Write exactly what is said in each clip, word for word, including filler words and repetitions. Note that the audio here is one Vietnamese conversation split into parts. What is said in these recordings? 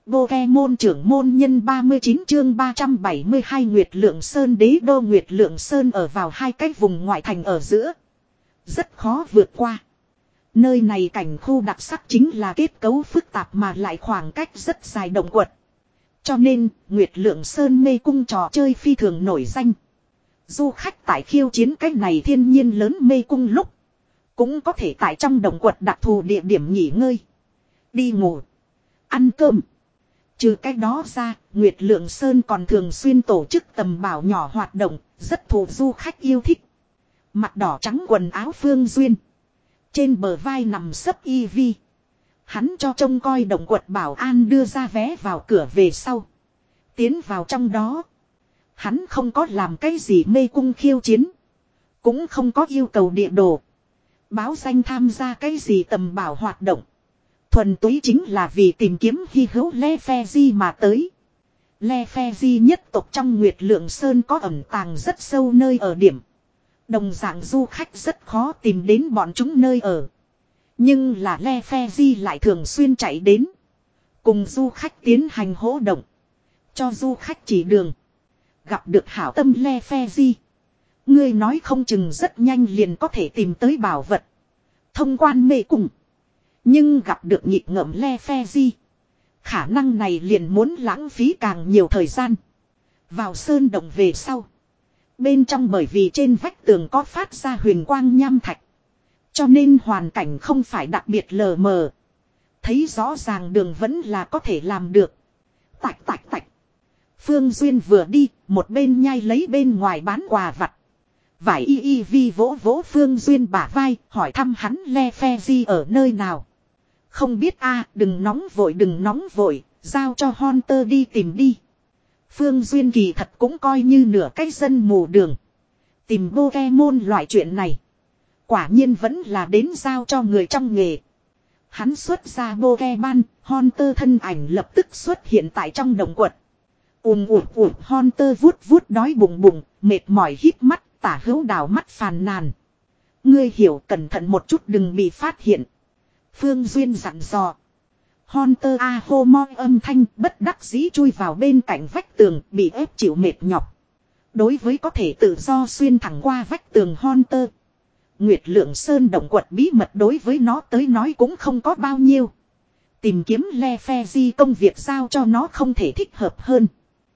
Pokemon trưởng môn nhân ba mươi chín chương ba trăm bảy mươi hai Nguyệt Lượng Sơn đế đô Nguyệt Lượng Sơn ở vào hai cái vùng ngoại thành ở giữa. Rất khó vượt qua. Nơi này cảnh khu đặc sắc chính là kết cấu phức tạp mà lại khoảng cách rất dài động quật. Cho nên, Nguyệt Lượng Sơn mê cung trò chơi phi thường nổi danh. Du khách tại khiêu chiến cái này thiên nhiên lớn mê cung lúc. Cũng có thể tại trong động quật đặc thù địa điểm nghỉ ngơi. Đi ngủ. Ăn cơm. Trừ cái đó ra, Nguyệt Lượng Sơn còn thường xuyên tổ chức tầm bảo nhỏ hoạt động, rất thụ du khách yêu thích. Mặt đỏ trắng quần áo Phương Duyên. Trên bờ vai nằm sấp y vi. Hắn cho trông coi động quật bảo an đưa ra vé vào cửa về sau. Tiến vào trong đó. Hắn không có làm cái gì mê cung khiêu chiến. Cũng không có yêu cầu địa đồ. Báo danh tham gia cái gì tầm bảo hoạt động. Thuần túy chính là vì tìm kiếm hy hữu Le Phe Di mà tới. Le Phe Di nhất tộc trong Nguyệt Lượng Sơn có ẩn tàng rất sâu nơi ở điểm. Đồng dạng du khách rất khó tìm đến bọn chúng nơi ở. Nhưng là Le Phe Di lại thường xuyên chạy đến. Cùng du khách tiến hành hỗ động. Cho du khách chỉ đường. Gặp được hảo tâm Le Phe Di. Ngươi nói không chừng rất nhanh liền có thể tìm tới bảo vật. Thông quan mê cung. Nhưng gặp được nhịp ngợm Le Phe Di. Khả năng này liền muốn lãng phí càng nhiều thời gian. Vào sơn động về sau. Bên trong bởi vì trên vách tường có phát ra huyền quang nham thạch. Cho nên hoàn cảnh không phải đặc biệt lờ mờ. Thấy rõ ràng đường vẫn là có thể làm được. Tạch tạch tạch. Phương Duyên vừa đi, một bên nhai lấy bên ngoài bán quà vặt. Vải y y vi vỗ vỗ Phương Duyên bả vai, hỏi thăm hắn Le Phe Di ở nơi nào. Không biết a, đừng nóng vội đừng nóng vội, giao cho Hunter đi tìm đi. Phương Duyên kỳ thật cũng coi như nửa cái dân mù đường. Tìm Pokemon loại chuyện này. Quả nhiên vẫn là đến giao cho người trong nghề. Hắn xuất ra Pokemon, Hunter thân ảnh lập tức xuất hiện tại trong động quật. Ùm ụt ụt Hunter vuốt vuốt đói bụng bụng, mệt mỏi hít mắt, tả hữu đảo mắt phàn nàn. Ngươi hiểu cẩn thận một chút đừng bị phát hiện. Phương Duyên dặn dò. Hunter a hô mo âm thanh bất đắc dĩ chui vào bên cạnh vách tường bị ép chịu mệt nhọc. Đối với có thể tự do xuyên thẳng qua vách tường Hunter. Nguyệt Lượng Sơn động quật bí mật đối với nó tới nói cũng không có bao nhiêu. Tìm kiếm Le Phe Di công việc giao cho nó không thể thích hợp hơn.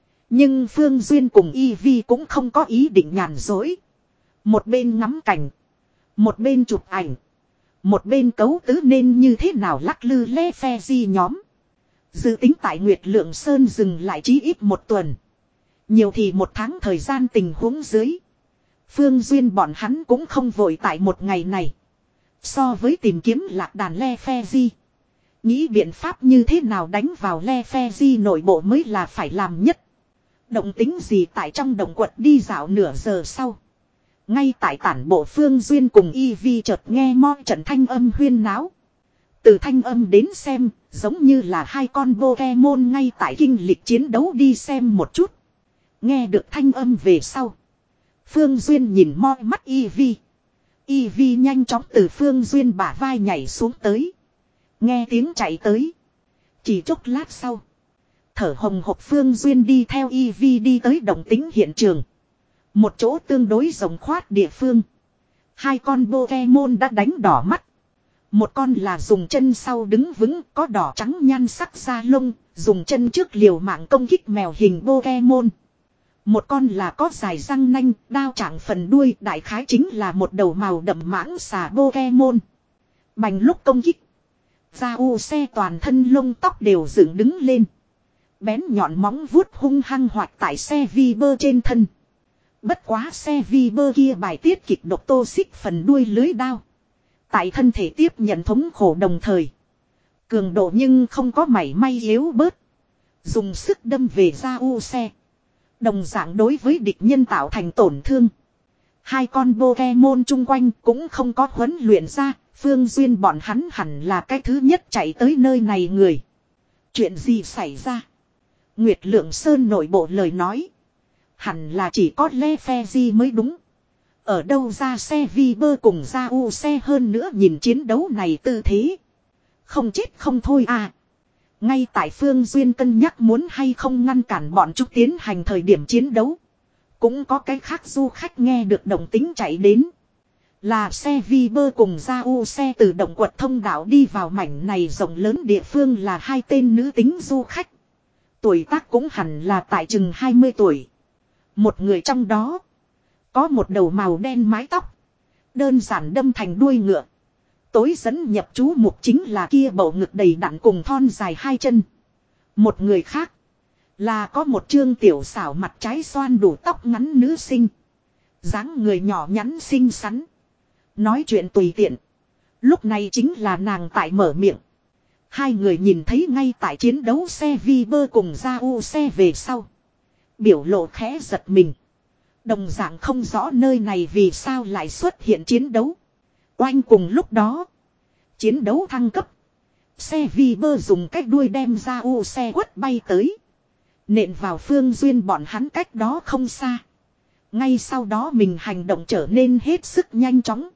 Nhưng Phương Duyên cùng Y Vi cũng không có ý định nhàn dối. Một bên ngắm cảnh. Một bên chụp ảnh. Một bên cấu tứ nên như thế nào lắc lư Le Phe Di nhóm. Dự tính tại Nguyệt Lượng Sơn dừng lại chí ít một tuần. Nhiều thì một tháng thời gian tình huống dưới. Phương Duyên bọn hắn cũng không vội tại một ngày này. So với tìm kiếm lạc đàn Le Phe Di. Nghĩ biện pháp như thế nào đánh vào Le Phe Di nội bộ mới là phải làm nhất. Động tính gì tại trong động quật đi dạo nửa giờ sau. Ngay tại tản bộ Phương Duyên cùng Y Vi chợt nghe mo trận thanh âm huyên náo. Từ thanh âm đến xem, giống như là hai con Pokemon ngay tại kinh lịch chiến đấu đi xem một chút. Nghe được thanh âm về sau. Phương Duyên nhìn mo mắt Y Vi. Y Vi nhanh chóng từ Phương Duyên bả vai nhảy xuống tới. Nghe tiếng chạy tới. Chỉ chốc lát sau. Thở hồng hộc Phương Duyên đi theo Y Vi đi tới động tính hiện trường. Một chỗ tương đối rộng khoát địa phương. Hai con Pokemon đã đánh đỏ mắt. Một con là dùng chân sau đứng vững có đỏ trắng nhan sắc da lông. Dùng chân trước liều mạng công kích mèo hình Pokemon. Một con là có dài răng nanh, đao trạng phần đuôi đại khái chính là một đầu màu đậm mãng xà Pokemon. Bành lúc công kích. Da u xe toàn thân lông tóc đều dựng đứng lên. Bén nhọn móng vuốt hung hăng hoạt tại xe vi bơ trên thân. Bất quá xe vi bơ kia bài tiết kịch độc tô xích phần đuôi lưới đao. Tại thân thể tiếp nhận thống khổ đồng thời. Cường độ nhưng không có mảy may yếu bớt. Dùng sức đâm về da u xe. Đồng dạng đối với địch nhân tạo thành tổn thương. Hai con Pokemon chung quanh cũng không có huấn luyện ra. Phương Duyên bọn hắn hẳn là cái thứ nhất chạy tới nơi này người. Chuyện gì xảy ra? Nguyệt Lượng Sơn nội bộ lời nói. Hẳn là chỉ có Le Phe Di mới đúng. Ở đâu ra xe vi bơ cùng ra u xe hơn nữa nhìn chiến đấu này tư thế. Không chết không thôi à. Ngay tại Phương Duyên cân nhắc muốn hay không ngăn cản bọn chúng tiến hành thời điểm chiến đấu. Cũng có cái khác du khách nghe được động tính chạy đến. Là xe Viber cùng Gia U xe từ động quật thông đạo đi vào mảnh này rộng lớn địa phương là hai tên nữ tính du khách. Tuổi tác cũng hẳn là tại chừng hai mươi tuổi. Một người trong đó có một đầu màu đen mái tóc. Đơn giản đâm thành đuôi ngựa. Tối dẫn nhập chú mục chính là kia bầu ngực đầy đặn cùng thon dài hai chân. Một người khác là có một trương tiểu xảo mặt trái xoan đủ tóc ngắn nữ sinh. Dáng người nhỏ nhắn xinh xắn. Nói chuyện tùy tiện. Lúc này chính là nàng tại mở miệng. Hai người nhìn thấy ngay tại chiến đấu xe Viber cùng Gia U xe về sau. Biểu lộ khẽ giật mình. Đồng dạng không rõ nơi này vì sao lại xuất hiện chiến đấu. Oanh cùng lúc đó. Chiến đấu thăng cấp. Xe Viber dùng cách đuôi đem Gia U xe quất bay tới. Nện vào Phương Duyên bọn hắn cách đó không xa. Ngay sau đó mình hành động trở nên hết sức nhanh chóng.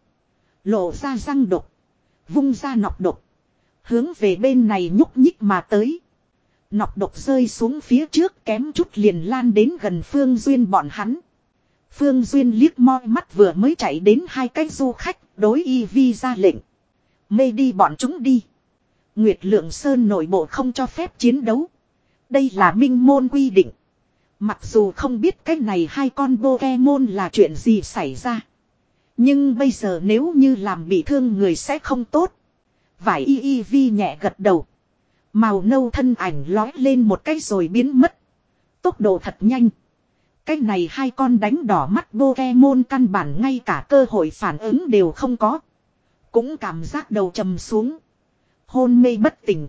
Lộ ra răng độc. Vung ra nọc độc. Hướng về bên này nhúc nhích mà tới. Nọc độc rơi xuống phía trước kém chút liền lan đến gần Phương Duyên bọn hắn. Phương Duyên liếc moi mắt vừa mới chạy đến hai cái du khách đối y vi ra lệnh. Mê đi bọn chúng đi. Nguyệt Lượng Sơn nội bộ không cho phép chiến đấu. Đây là minh môn quy định. Mặc dù không biết cái này hai con Pokemon là chuyện gì xảy ra. Nhưng bây giờ nếu như làm bị thương người sẽ không tốt. Vải y y vi nhẹ gật đầu. Màu nâu thân ảnh lói lên một cái rồi biến mất. Tốc độ thật nhanh. Cái này hai con đánh đỏ mắt Pokemon căn bản ngay cả cơ hội phản ứng đều không có. Cũng cảm giác đầu trầm xuống. Hôn mê bất tỉnh.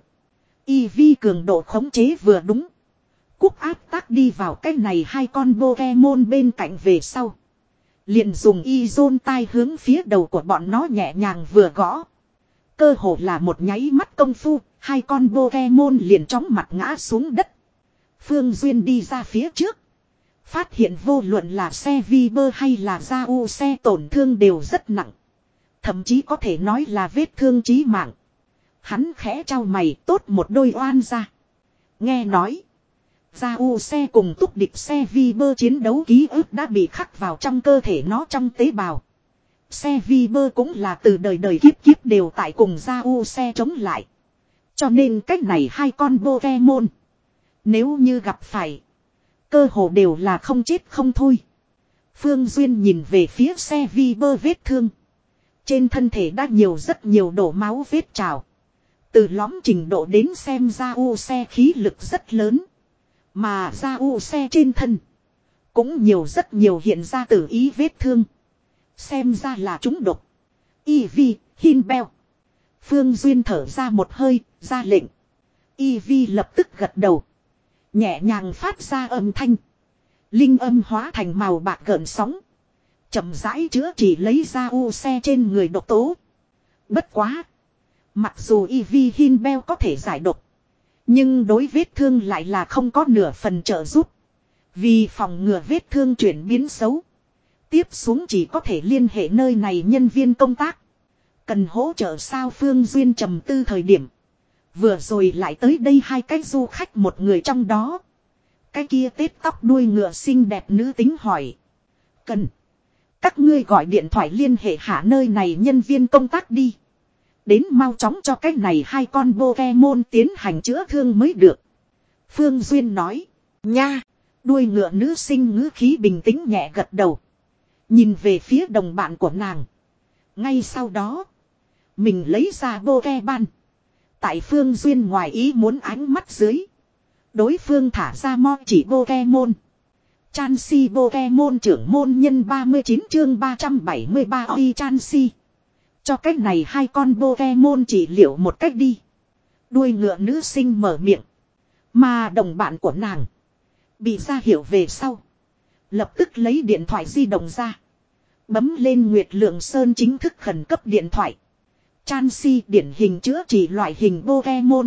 Y vi cường độ khống chế vừa đúng. Cúc áp tác đi vào cái này hai con Pokemon bên cạnh về sau. Liền dùng y zone tai hướng phía đầu của bọn nó nhẹ nhàng vừa gõ. Cơ hồ là một nháy mắt công phu, hai con Pokemon liền chóng mặt ngã xuống đất. Phương Duyên đi ra phía trước. Phát hiện vô luận là xe Viber hay là Gia U xe tổn thương đều rất nặng. Thậm chí có thể nói là vết thương chí mạng. Hắn khẽ trao mày tốt một đôi oan ra. Nghe nói. Gia U xe cùng túc địch xe Viber chiến đấu ký ức đã bị khắc vào trong cơ thể nó trong tế bào. Xe Viber cũng là từ đời đời kiếp kiếp đều tại cùng Gia U xe chống lại. Cho nên cách này hai con Pokemon. Nếu như gặp phải. Cơ hồ đều là không chết không thôi. Phương Duyên nhìn về phía xe Viber vết thương. Trên thân thể đã nhiều rất nhiều đổ máu vết trào. Từ lõm trình độ đến xem Gia U xe khí lực rất lớn. Mà Gia U xe trên thân. Cũng nhiều rất nhiều hiện ra tử ý vết thương. Xem ra là trúng độc. Eevee, Hinbell. Phương Duyên thở ra một hơi, ra lệnh. Eevee lập tức gật đầu. Nhẹ nhàng phát ra âm thanh. Linh âm hóa thành màu bạc gợn sóng. Chậm rãi chữa chỉ lấy Gia U xe trên người độc tố. Bất quá. Mặc dù Eevee Hinbell có thể giải độc. Nhưng đối vết thương lại là không có nửa phần trợ giúp. Vì phòng ngừa vết thương chuyển biến xấu. Tiếp xuống chỉ có thể liên hệ nơi này nhân viên công tác. Cần hỗ trợ sao Phương Duyên trầm tư thời điểm. Vừa rồi lại tới đây hai cái du khách một người trong đó. Cái kia tết tóc đuôi ngựa xinh đẹp nữ tính hỏi. Cần. Các ngươi gọi điện thoại liên hệ hạ nơi này nhân viên công tác đi. Đến mau chóng cho cái này hai con Pokemon tiến hành chữa thương mới được. Phương Duyên nói. Nha. Đuôi ngựa nữ sinh ngữ khí bình tĩnh nhẹ gật đầu. Nhìn về phía đồng bạn của nàng. Ngay sau đó. Mình lấy ra Pokeball. Tại Phương Duyên ngoài ý muốn ánh mắt dưới. Đối phương thả ra mo chỉ Pokemon. Chansey Pokemon trưởng môn nhân ba mươi chín chương ba trăm bảy mươi ba Oi Chansey. Cho cách này hai con Pokemon chỉ liệu một cách đi. Đuôi ngựa nữ sinh mở miệng. Mà đồng bạn của nàng. Bị ra hiểu về sau. Lập tức lấy điện thoại di động ra. Bấm lên Nguyệt Lượng Sơn chính thức khẩn cấp điện thoại. Chansey điển hình chữa trị loại hình Pokemon.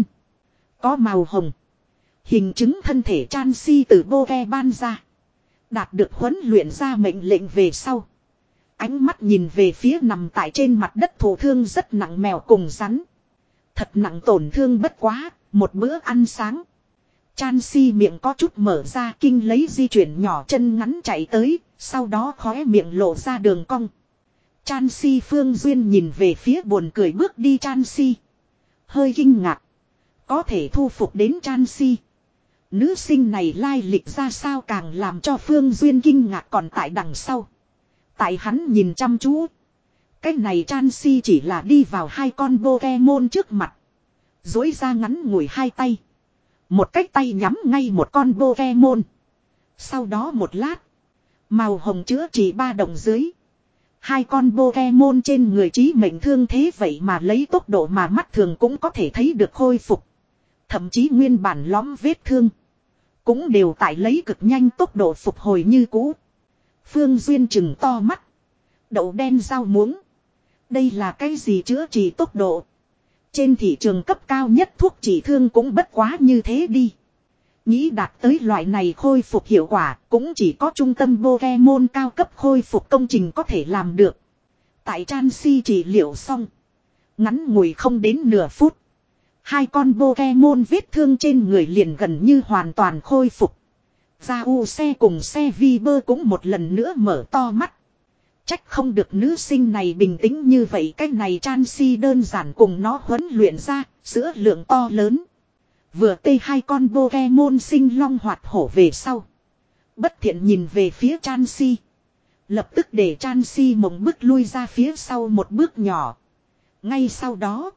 Có màu hồng. Hình chứng thân thể Chansey từ Pokeball ra. Đạt được huấn luyện ra mệnh lệnh về sau. Ánh mắt nhìn về phía nằm tại trên mặt đất thổ thương rất nặng mèo cùng rắn. Thật nặng tổn thương bất quá, Một bữa ăn sáng. Chansi miệng có chút mở ra kinh lấy di chuyển nhỏ chân ngắn chạy tới, sau đó khóe miệng lộ ra đường cong. Chansi Phương Duyên nhìn về phía buồn cười bước đi Chansi. Hơi kinh ngạc. Có thể thu phục đến Chansi. Nữ sinh này lai lịch ra sao càng làm cho Phương Duyên kinh ngạc còn tại đằng sau. Tại hắn nhìn chăm chú. Cái này Chansi chỉ là đi vào hai con Pokemon trước mặt. Duỗi ra ngắn ngủi hai tay. Một cái tay nhắm ngay một con Pokemon. Sau đó một lát. Màu hồng chữa trị ba đồng dưới. Hai con Pokemon trên người trí mệnh thương thế vậy mà lấy tốc độ mà mắt thường cũng có thể thấy được khôi phục. Thậm chí nguyên bản lõm vết thương. Cũng đều tại lấy cực nhanh tốc độ phục hồi như cũ. Phương Duyên chừng to mắt. Đậu đen rau muống. Đây là cái gì chữa trị tốc độ? Trên thị trường cấp cao nhất thuốc trị thương cũng bất quá như thế đi. Nghĩ đạt tới loại này khôi phục hiệu quả cũng chỉ có trung tâm Pokemon cao cấp khôi phục công trình có thể làm được. Tại Chansi trị liệu xong. Ngắn ngủi không đến nửa phút. Hai con Pokemon vết thương trên người liền gần như hoàn toàn khôi phục. Giause cùng Seviber cũng một lần nữa mở to mắt. Trách không được nữ sinh này bình tĩnh như vậy. Cái này Chansi đơn giản cùng nó huấn luyện ra, sữa lượng to lớn. Vừa tê hai con Pokemon sinh long hoạt hổ về sau. Bất thiện nhìn về phía Chansi. Lập tức để Chansi mộng bước lui ra phía sau một bước nhỏ. Ngay sau đó.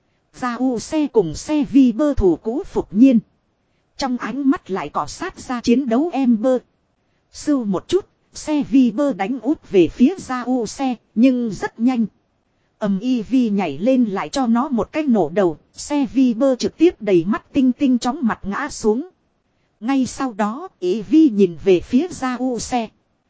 Giause cùng Seviber thủ cũ phục nhiên. Trong ánh mắt lại cọ sát ra chiến đấu Ember. Sưu một chút. Seviber đánh úp về phía Giause, nhưng rất nhanh. Ầm y vi nhảy lên lại cho nó một cái nổ đầu, Seviber trực tiếp đầy mắt tinh tinh chóng mặt ngã xuống. Ngay sau đó, y vi nhìn về phía Giause.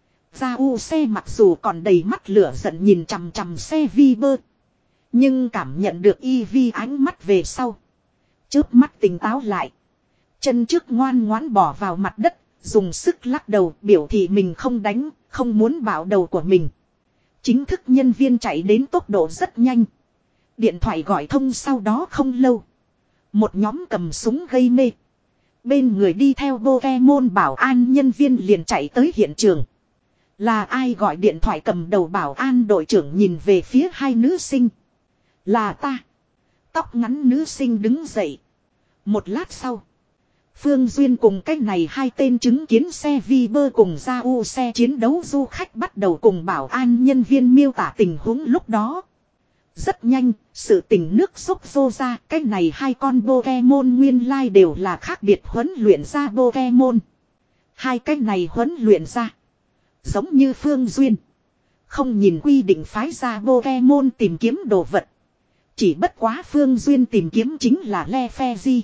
Giause mặc dù còn đầy mắt lửa giận nhìn chằm chằm Seviber, nhưng cảm nhận được y vi ánh mắt về sau. Chớp mắt tỉnh táo lại. Chân trước ngoan ngoãn bỏ vào mặt đất. Dùng sức lắc đầu biểu thị mình không đánh, không muốn bảo đầu của mình. Chính thức nhân viên chạy đến tốc độ rất nhanh. Điện thoại gọi thông sau đó không lâu. Một nhóm cầm súng gây mê. Bên người đi theo Pokemon bảo an nhân viên liền chạy tới hiện trường. Là ai gọi điện thoại cầm đầu bảo an đội trưởng nhìn về phía hai nữ sinh. Là ta. Tóc ngắn nữ sinh đứng dậy. Một lát sau. Phương Duyên cùng cách này hai tên chứng kiến xe Viber cùng Giause chiến đấu du khách bắt đầu cùng bảo an nhân viên miêu tả tình huống lúc đó. Rất nhanh, sự tình nước xúc vô ra, cách này hai con Pokemon nguyên lai đều là khác biệt huấn luyện ra Pokemon. Hai cách này huấn luyện ra. Giống như Phương Duyên. Không nhìn quy định phái ra Pokemon tìm kiếm đồ vật. Chỉ bất quá Phương Duyên tìm kiếm chính là Lefezi.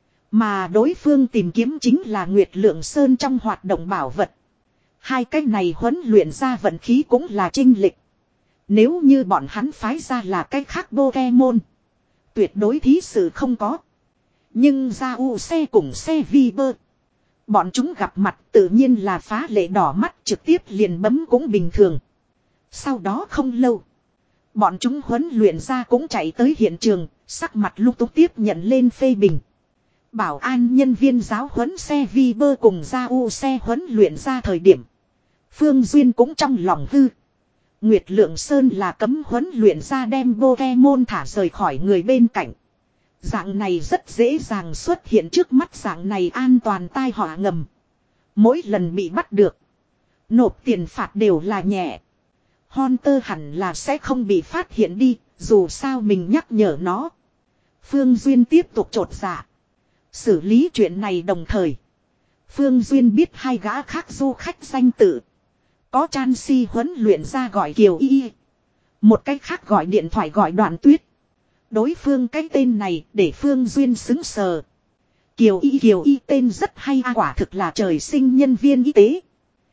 Mà đối phương tìm kiếm chính là Nguyệt Lượng Sơn trong hoạt động bảo vật. Hai cái này huấn luyện ra vận khí cũng là chênh lệch. Nếu như bọn hắn phái ra là cách khác Pokemon. Tuyệt đối thí sự không có. Nhưng Giause cùng Seviber. Bọn chúng gặp mặt tự nhiên là phá lệ đỏ mắt trực tiếp liền bấm cũng bình thường. Sau đó không lâu. Bọn chúng huấn luyện ra cũng chạy tới hiện trường. Sắc mặt lúc túc tiếp nhận lên phê bình. Bảo an nhân viên giáo huấn Seviber cùng Giause huấn luyện ra thời điểm. Phương Duyên cũng trong lòng hư. Nguyệt Lượng Sơn là cấm huấn luyện ra đem Pokemon thả rời khỏi người bên cạnh. Dạng này rất dễ dàng xuất hiện trước mắt dạng này an toàn tai họa ngầm. Mỗi lần bị bắt được. Nộp tiền phạt đều là nhẹ. Hunter hẳn là sẽ không bị phát hiện đi. Dù sao mình nhắc nhở nó. Phương Duyên tiếp tục chột dạ. Xử lý chuyện này đồng thời. Phương Duyên biết hai gã khác du khách danh tự. Có Chansi huấn luyện ra gọi Kiều Y. Một cách khác gọi điện thoại gọi Đoạn Tuyết. Đối phương cái tên này để Phương Duyên xứng sờ. Kiều Y Kiều Y tên rất hay à, quả thực là trời sinh nhân viên y tế.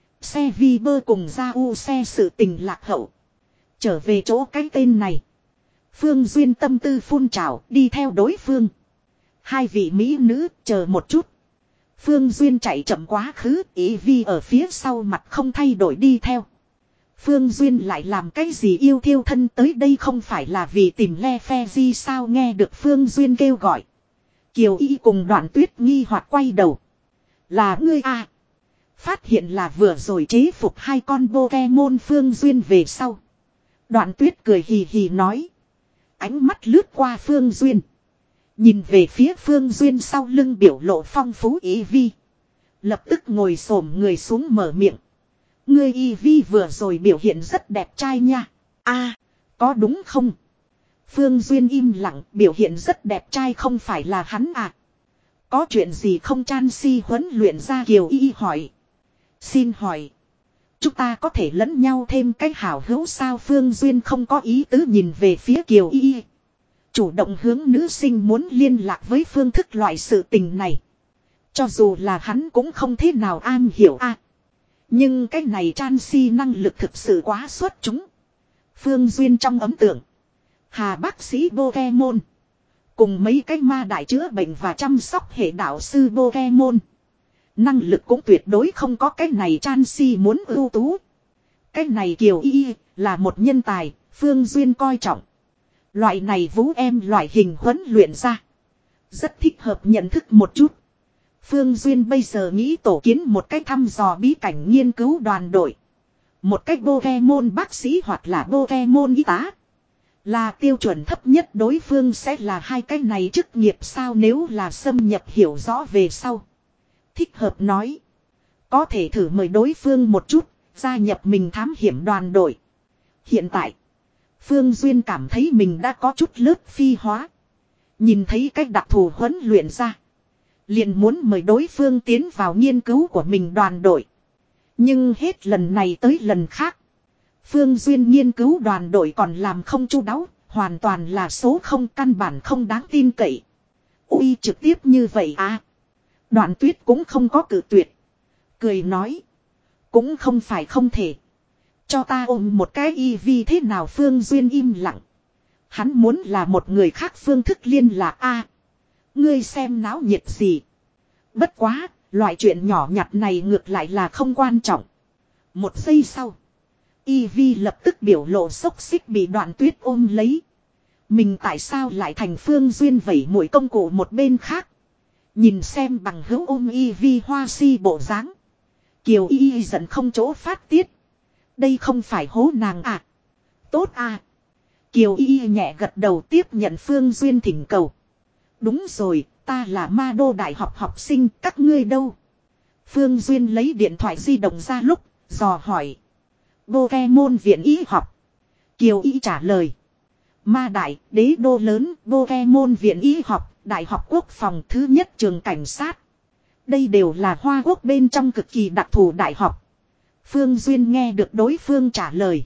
Xe Viber cùng Giause sự tình lạc hậu. Trở về chỗ cái tên này. Phương Duyên tâm tư phun trào đi theo đối phương. Hai vị mỹ nữ chờ một chút. Phương Duyên chạy chậm quá khứ, ý vi ở phía sau mặt không thay đổi đi theo. Phương Duyên lại làm cái gì yêu thiêu thân tới đây không phải là vì tìm Lefezi sao nghe được Phương Duyên kêu gọi. Kiều Y cùng Đoạn Tuyết nghi hoặc quay đầu. Là ngươi à? Phát hiện là vừa rồi chế phục hai con Pokemon Phương Duyên về sau. Đoạn Tuyết cười hì hì nói. Ánh mắt lướt qua Phương Duyên. Nhìn về phía Phương Duyên sau lưng biểu lộ phong phú Y Vi. Lập tức ngồi xổm người xuống mở miệng. Ngươi Y Vi vừa rồi biểu hiện rất đẹp trai nha. A, có đúng không? Phương Duyên im lặng, biểu hiện rất đẹp trai không phải là hắn à? Có chuyện gì không? Chan Si huấn luyện ra Kiều Y hỏi. Xin hỏi. Chúng ta có thể lẫn nhau thêm cách hảo hữu sao? Phương Duyên không có ý tứ nhìn về phía Kiều Y. Chủ động hướng nữ sinh muốn liên lạc với phương thức loại sự tình này. Cho dù là hắn cũng không thế nào am hiểu a. À, nhưng cái này Chan Si năng lực thực sự quá xuất chúng. Phương Duyên trong ấn tượng. Hà bác sĩ Pokemon. Cùng mấy cái ma đại chữa bệnh và chăm sóc hệ đạo sư Pokemon. Năng lực cũng tuyệt đối không có cái này Chan Si muốn ưu tú. Cái này Kiều Y là một nhân tài, Phương Duyên coi trọng. Loại này vũ em loại hình huấn luyện ra. Rất thích hợp nhận thức một chút. Phương Duyên bây giờ nghĩ tổ kiến một cách thăm dò bí cảnh nghiên cứu đoàn đội. Một cách Pokemon bác sĩ hoặc là Pokemon y tá. Là tiêu chuẩn thấp nhất đối phương sẽ là hai cái này chức nghiệp sao nếu là xâm nhập hiểu rõ về sau. Thích hợp nói. Có thể thử mời đối phương một chút, gia nhập mình thám hiểm đoàn đội. Hiện tại, Phương Duyên cảm thấy mình đã có chút lớp phi hóa. Nhìn thấy cách đặc thù huấn luyện ra. Liền muốn mời đối phương tiến vào nghiên cứu của mình đoàn đội. Nhưng hết lần này tới lần khác. Phương Duyên nghiên cứu đoàn đội còn làm không chu đáo, hoàn toàn là số không căn bản không đáng tin cậy. Ui trực tiếp như vậy à. Đoạn Tuyết cũng không có cự tuyệt. Cười nói. Cũng không phải không thể. Cho ta ôm một cái Y Vi thế nào? Phương Duyên im lặng. Hắn muốn là một người khác phương thức liên lạc a. À, ngươi xem náo nhiệt gì. Bất quá, loại chuyện nhỏ nhặt này ngược lại là không quan trọng. Một giây sau. Y Vi lập tức biểu lộ xốc xích bị Đoạn Tuyết ôm lấy. Mình tại sao lại thành Phương Duyên vẩy mũi công cụ một bên khác. Nhìn xem bằng hữu ôm Y Vi hoa si bộ dáng. Kiều Y giận không chỗ phát tiết. Đây không phải hố nàng à. Tốt à. Kiều Y nhẹ gật đầu tiếp nhận Phương Duyên thỉnh cầu. Đúng rồi, ta là Ma Đô Đại học học sinh, các ngươi đâu? Phương Duyên lấy điện thoại di động ra lúc, dò hỏi. Pokemon viện y học. Kiều Y trả lời. Ma Đại, đế đô lớn, Pokemon viện y học, Đại học quốc phòng thứ nhất trường cảnh sát. Đây đều là Hoa Quốc bên trong cực kỳ đặc thù đại học. Phương Duyên nghe được đối phương trả lời.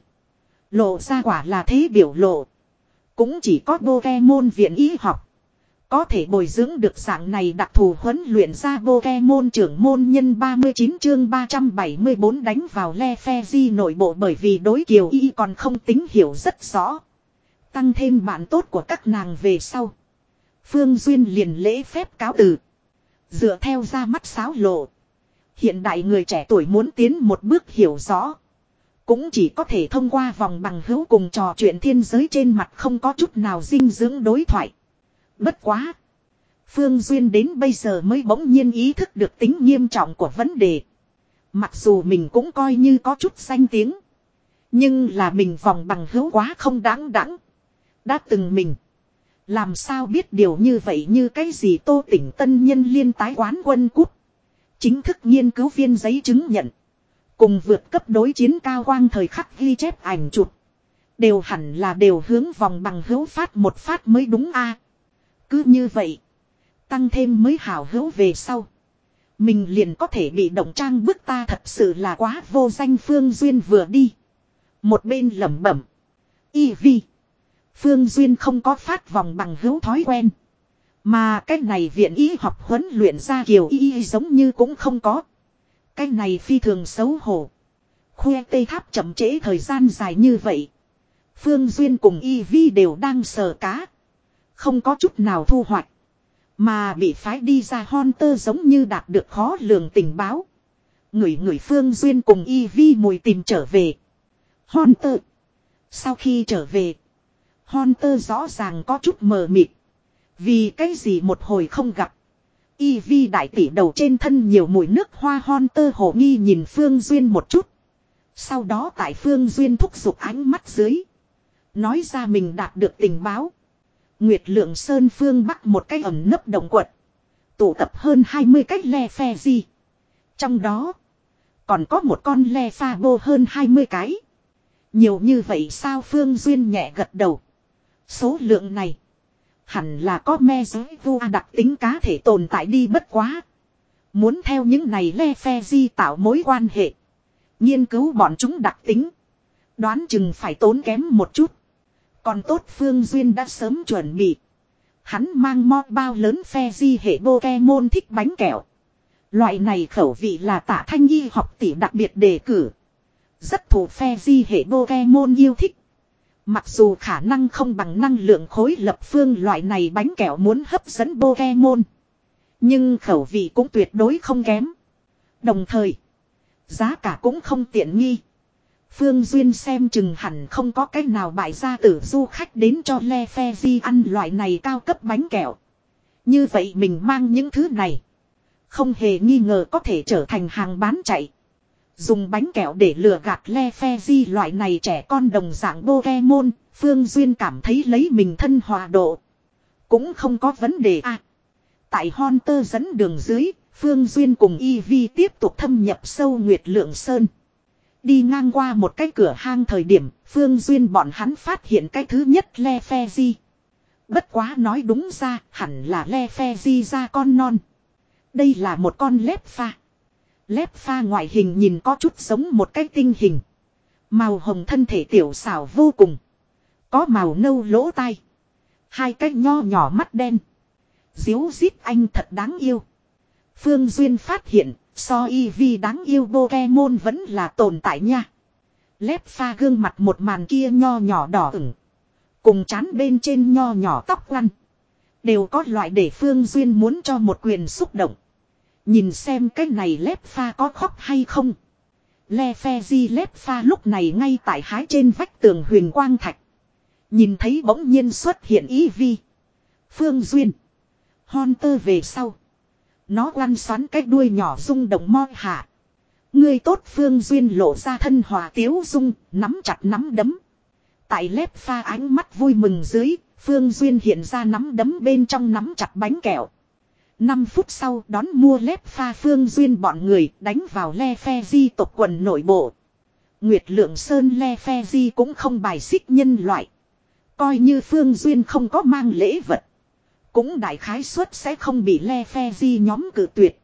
Lộ ra quả là thế biểu lộ. Cũng chỉ có Pokemon viện y học. Có thể bồi dưỡng được dạng này đặc thù huấn luyện ra Pokemon trưởng môn nhân ba mươi chín chương ba trăm bảy mươi bốn đánh vào Le Phe nội bộ bởi vì đối Kiều Y còn không tính hiểu rất rõ. Tăng thêm bạn tốt của các nàng về sau. Phương Duyên liền lễ phép cáo từ. Dựa theo ra mắt sáo lộ. Hiện đại người trẻ tuổi muốn tiến một bước hiểu rõ. Cũng chỉ có thể thông qua vòng bằng hữu cùng trò chuyện thiên giới trên mặt không có chút nào dinh dưỡng đối thoại. Bất quá. Phương Duyên đến bây giờ mới bỗng nhiên ý thức được tính nghiêm trọng của vấn đề. Mặc dù mình cũng coi như có chút danh tiếng. Nhưng là mình vòng bằng hữu quá không đáng đẵng. Đã từng mình. Làm sao biết điều như vậy như cái gì Tô Tỉnh tân nhân liên tái quán quân cút. Chính thức nghiên cứu viên giấy chứng nhận. Cùng vượt cấp đối chiến cao quang thời khắc ghi chép ảnh chụp. Đều hẳn là đều hướng vòng bằng hữu phát một phát mới đúng a. Cứ như vậy. Tăng thêm mới hảo hữu về sau. Mình liền có thể bị động trang bức ta thật sự là quá vô danh. Phương Duyên vừa đi. Một bên lẩm bẩm. Y Vi. Phương Duyên không có phát vòng bằng hữu thói quen. Mà cái này viện y học huấn luyện ra Kiều Y giống như cũng không có. Cái này phi thường xấu hổ. Khoe tây tháp chậm trễ thời gian dài như vậy. Phương Duyên cùng Y Vi đều đang sờ cá. Không có chút nào thu hoạch. Mà bị phái đi ra Hunter giống như đạt được khó lường tình báo. Người người Phương Duyên cùng Y Vi mùi tìm trở về. Hunter. Sau khi trở về. Hunter rõ ràng có chút mờ mịt. Vì cái gì một hồi không gặp. Y vi đại tỷ đầu trên thân nhiều mùi nước hoa hon tơ hồ nghi nhìn Phương Duyên một chút. Sau đó tại Phương Duyên thúc giục ánh mắt dưới. Nói ra mình đạt được tình báo. Nguyệt Lượng Sơn phương bắc một cái ẩn nấp động quật. Tụ tập hơn hai mươi cái le phe di. Trong đó còn có một con le pha bô hơn hai mươi cái. Nhiều như vậy sao? Phương Duyên nhẹ gật đầu. Số lượng này hẳn là có me giới vua đặc tính cá thể tồn tại đi, bất quá muốn theo những này le phe di tạo mối quan hệ, nghiên cứu bọn chúng đặc tính, đoán chừng phải tốn kém một chút. Còn tốt Phương Duyên đã sớm chuẩn bị. Hắn mang mo bao lớn phe di hệ Pokemon thích bánh kẹo. Loại này khẩu vị là Tạ Thanh Y học tỷ đặc biệt đề cử. Rất thủ phe di hệ Pokemon yêu thích. Mặc dù khả năng không bằng năng lượng khối lập phương loại này bánh kẹo muốn hấp dẫn Pokemon, nhưng khẩu vị cũng tuyệt đối không kém. Đồng thời, giá cả cũng không tiện nghi. Phương Duyên xem chừng hẳn không có cách nào bại gia tử du khách đến cho Le Phe Di ăn loại này cao cấp bánh kẹo. Như vậy mình mang những thứ này, không hề nghi ngờ có thể trở thành hàng bán chạy. Dùng bánh kẹo để lừa gạt Le Phe Di loại này trẻ con đồng dạng Pokemon, Phương Duyên cảm thấy lấy mình thân hòa độ cũng không có vấn đề à. Tại Hunter dẫn đường dưới, Phương Duyên cùng Eevee tiếp tục thâm nhập sâu Nguyệt Lượng Sơn. Đi ngang qua một cái cửa hang thời điểm, Phương Duyên bọn hắn phát hiện cái thứ nhất Le Phe Di. Bất quá nói đúng ra, hẳn là Le Phe Di ra con non. Đây là một con lép pha. Lép pha ngoại hình nhìn có chút giống một cái tinh hình. Màu hồng thân thể tiểu xảo vô cùng. Có màu nâu lỗ tai. Hai cái nho nhỏ mắt đen. Díu dít anh thật đáng yêu. Phương Duyên phát hiện, so Eevee đáng yêu Pokemon vẫn là tồn tại nha. Lép pha gương mặt một màn kia nho nhỏ đỏ ửng. Cùng trán bên trên nho nhỏ tóc quăn. Đều có loại để Phương Duyên muốn cho một quyền xúc động. Nhìn xem cái này lép pha có khóc hay không. Le Phe Di lép pha lúc này ngay tại hái trên vách tường huyền quang thạch. Nhìn thấy bỗng nhiên xuất hiện Eevee, Phương Duyên, Hunter về sau. Nó quăn xoắn cái đuôi nhỏ rung động mo hạ. Ngươi tốt. Phương Duyên lộ ra thân hòa tiếu dung, nắm chặt nắm đấm. Tại lép pha ánh mắt vui mừng dưới, Phương Duyên hiện ra nắm đấm bên trong nắm chặt bánh kẹo. Năm phút sau đón mua lép pha Phương Duyên bọn người đánh vào Le Phe Di tộc quần nội bộ. Nguyệt Lượng Sơn Le Phe Di cũng không bài xích nhân loại. Coi như Phương Duyên không có mang lễ vật, cũng đại khái suất sẽ không bị Le Phe Di nhóm cự tuyệt.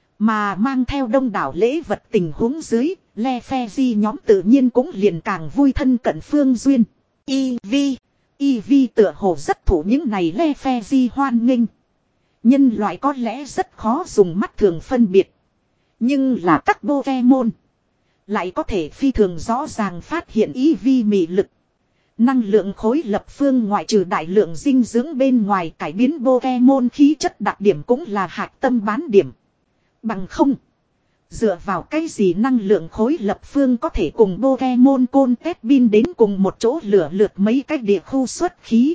Mà mang theo đông đảo lễ vật tình huống dưới, Le Phe Di nhóm tự nhiên cũng liền càng vui thân cận Phương Duyên. Eevee, Eevee tựa hồ rất thủ những này Le Phe Di hoan nghênh. Nhân loại có lẽ rất khó dùng mắt thường phân biệt. Nhưng là các Pokemon lại có thể phi thường rõ ràng phát hiện Eevee mị lực. Năng lượng khối lập phương ngoại trừ đại lượng dinh dưỡng bên ngoài, cải biến Pokemon khí chất đặc điểm cũng là hạch tâm bán điểm. Bằng không, dựa vào cái gì năng lượng khối lập phương có thể cùng Pokemon côn tét bin đến cùng một chỗ lửa lượt mấy cái địa khu xuất khí.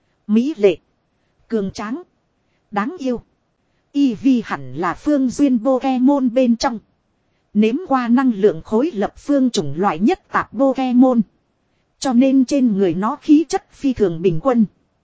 Mỹ lệ, cường tráng, đáng yêu. Eevee hẳn là Phương Duyên Pokemon bên trong nếm qua năng lượng khối lập phương chủng loại nhất tạp Pokemon. Cho nên trên người nó khí chất phi thường bình quân.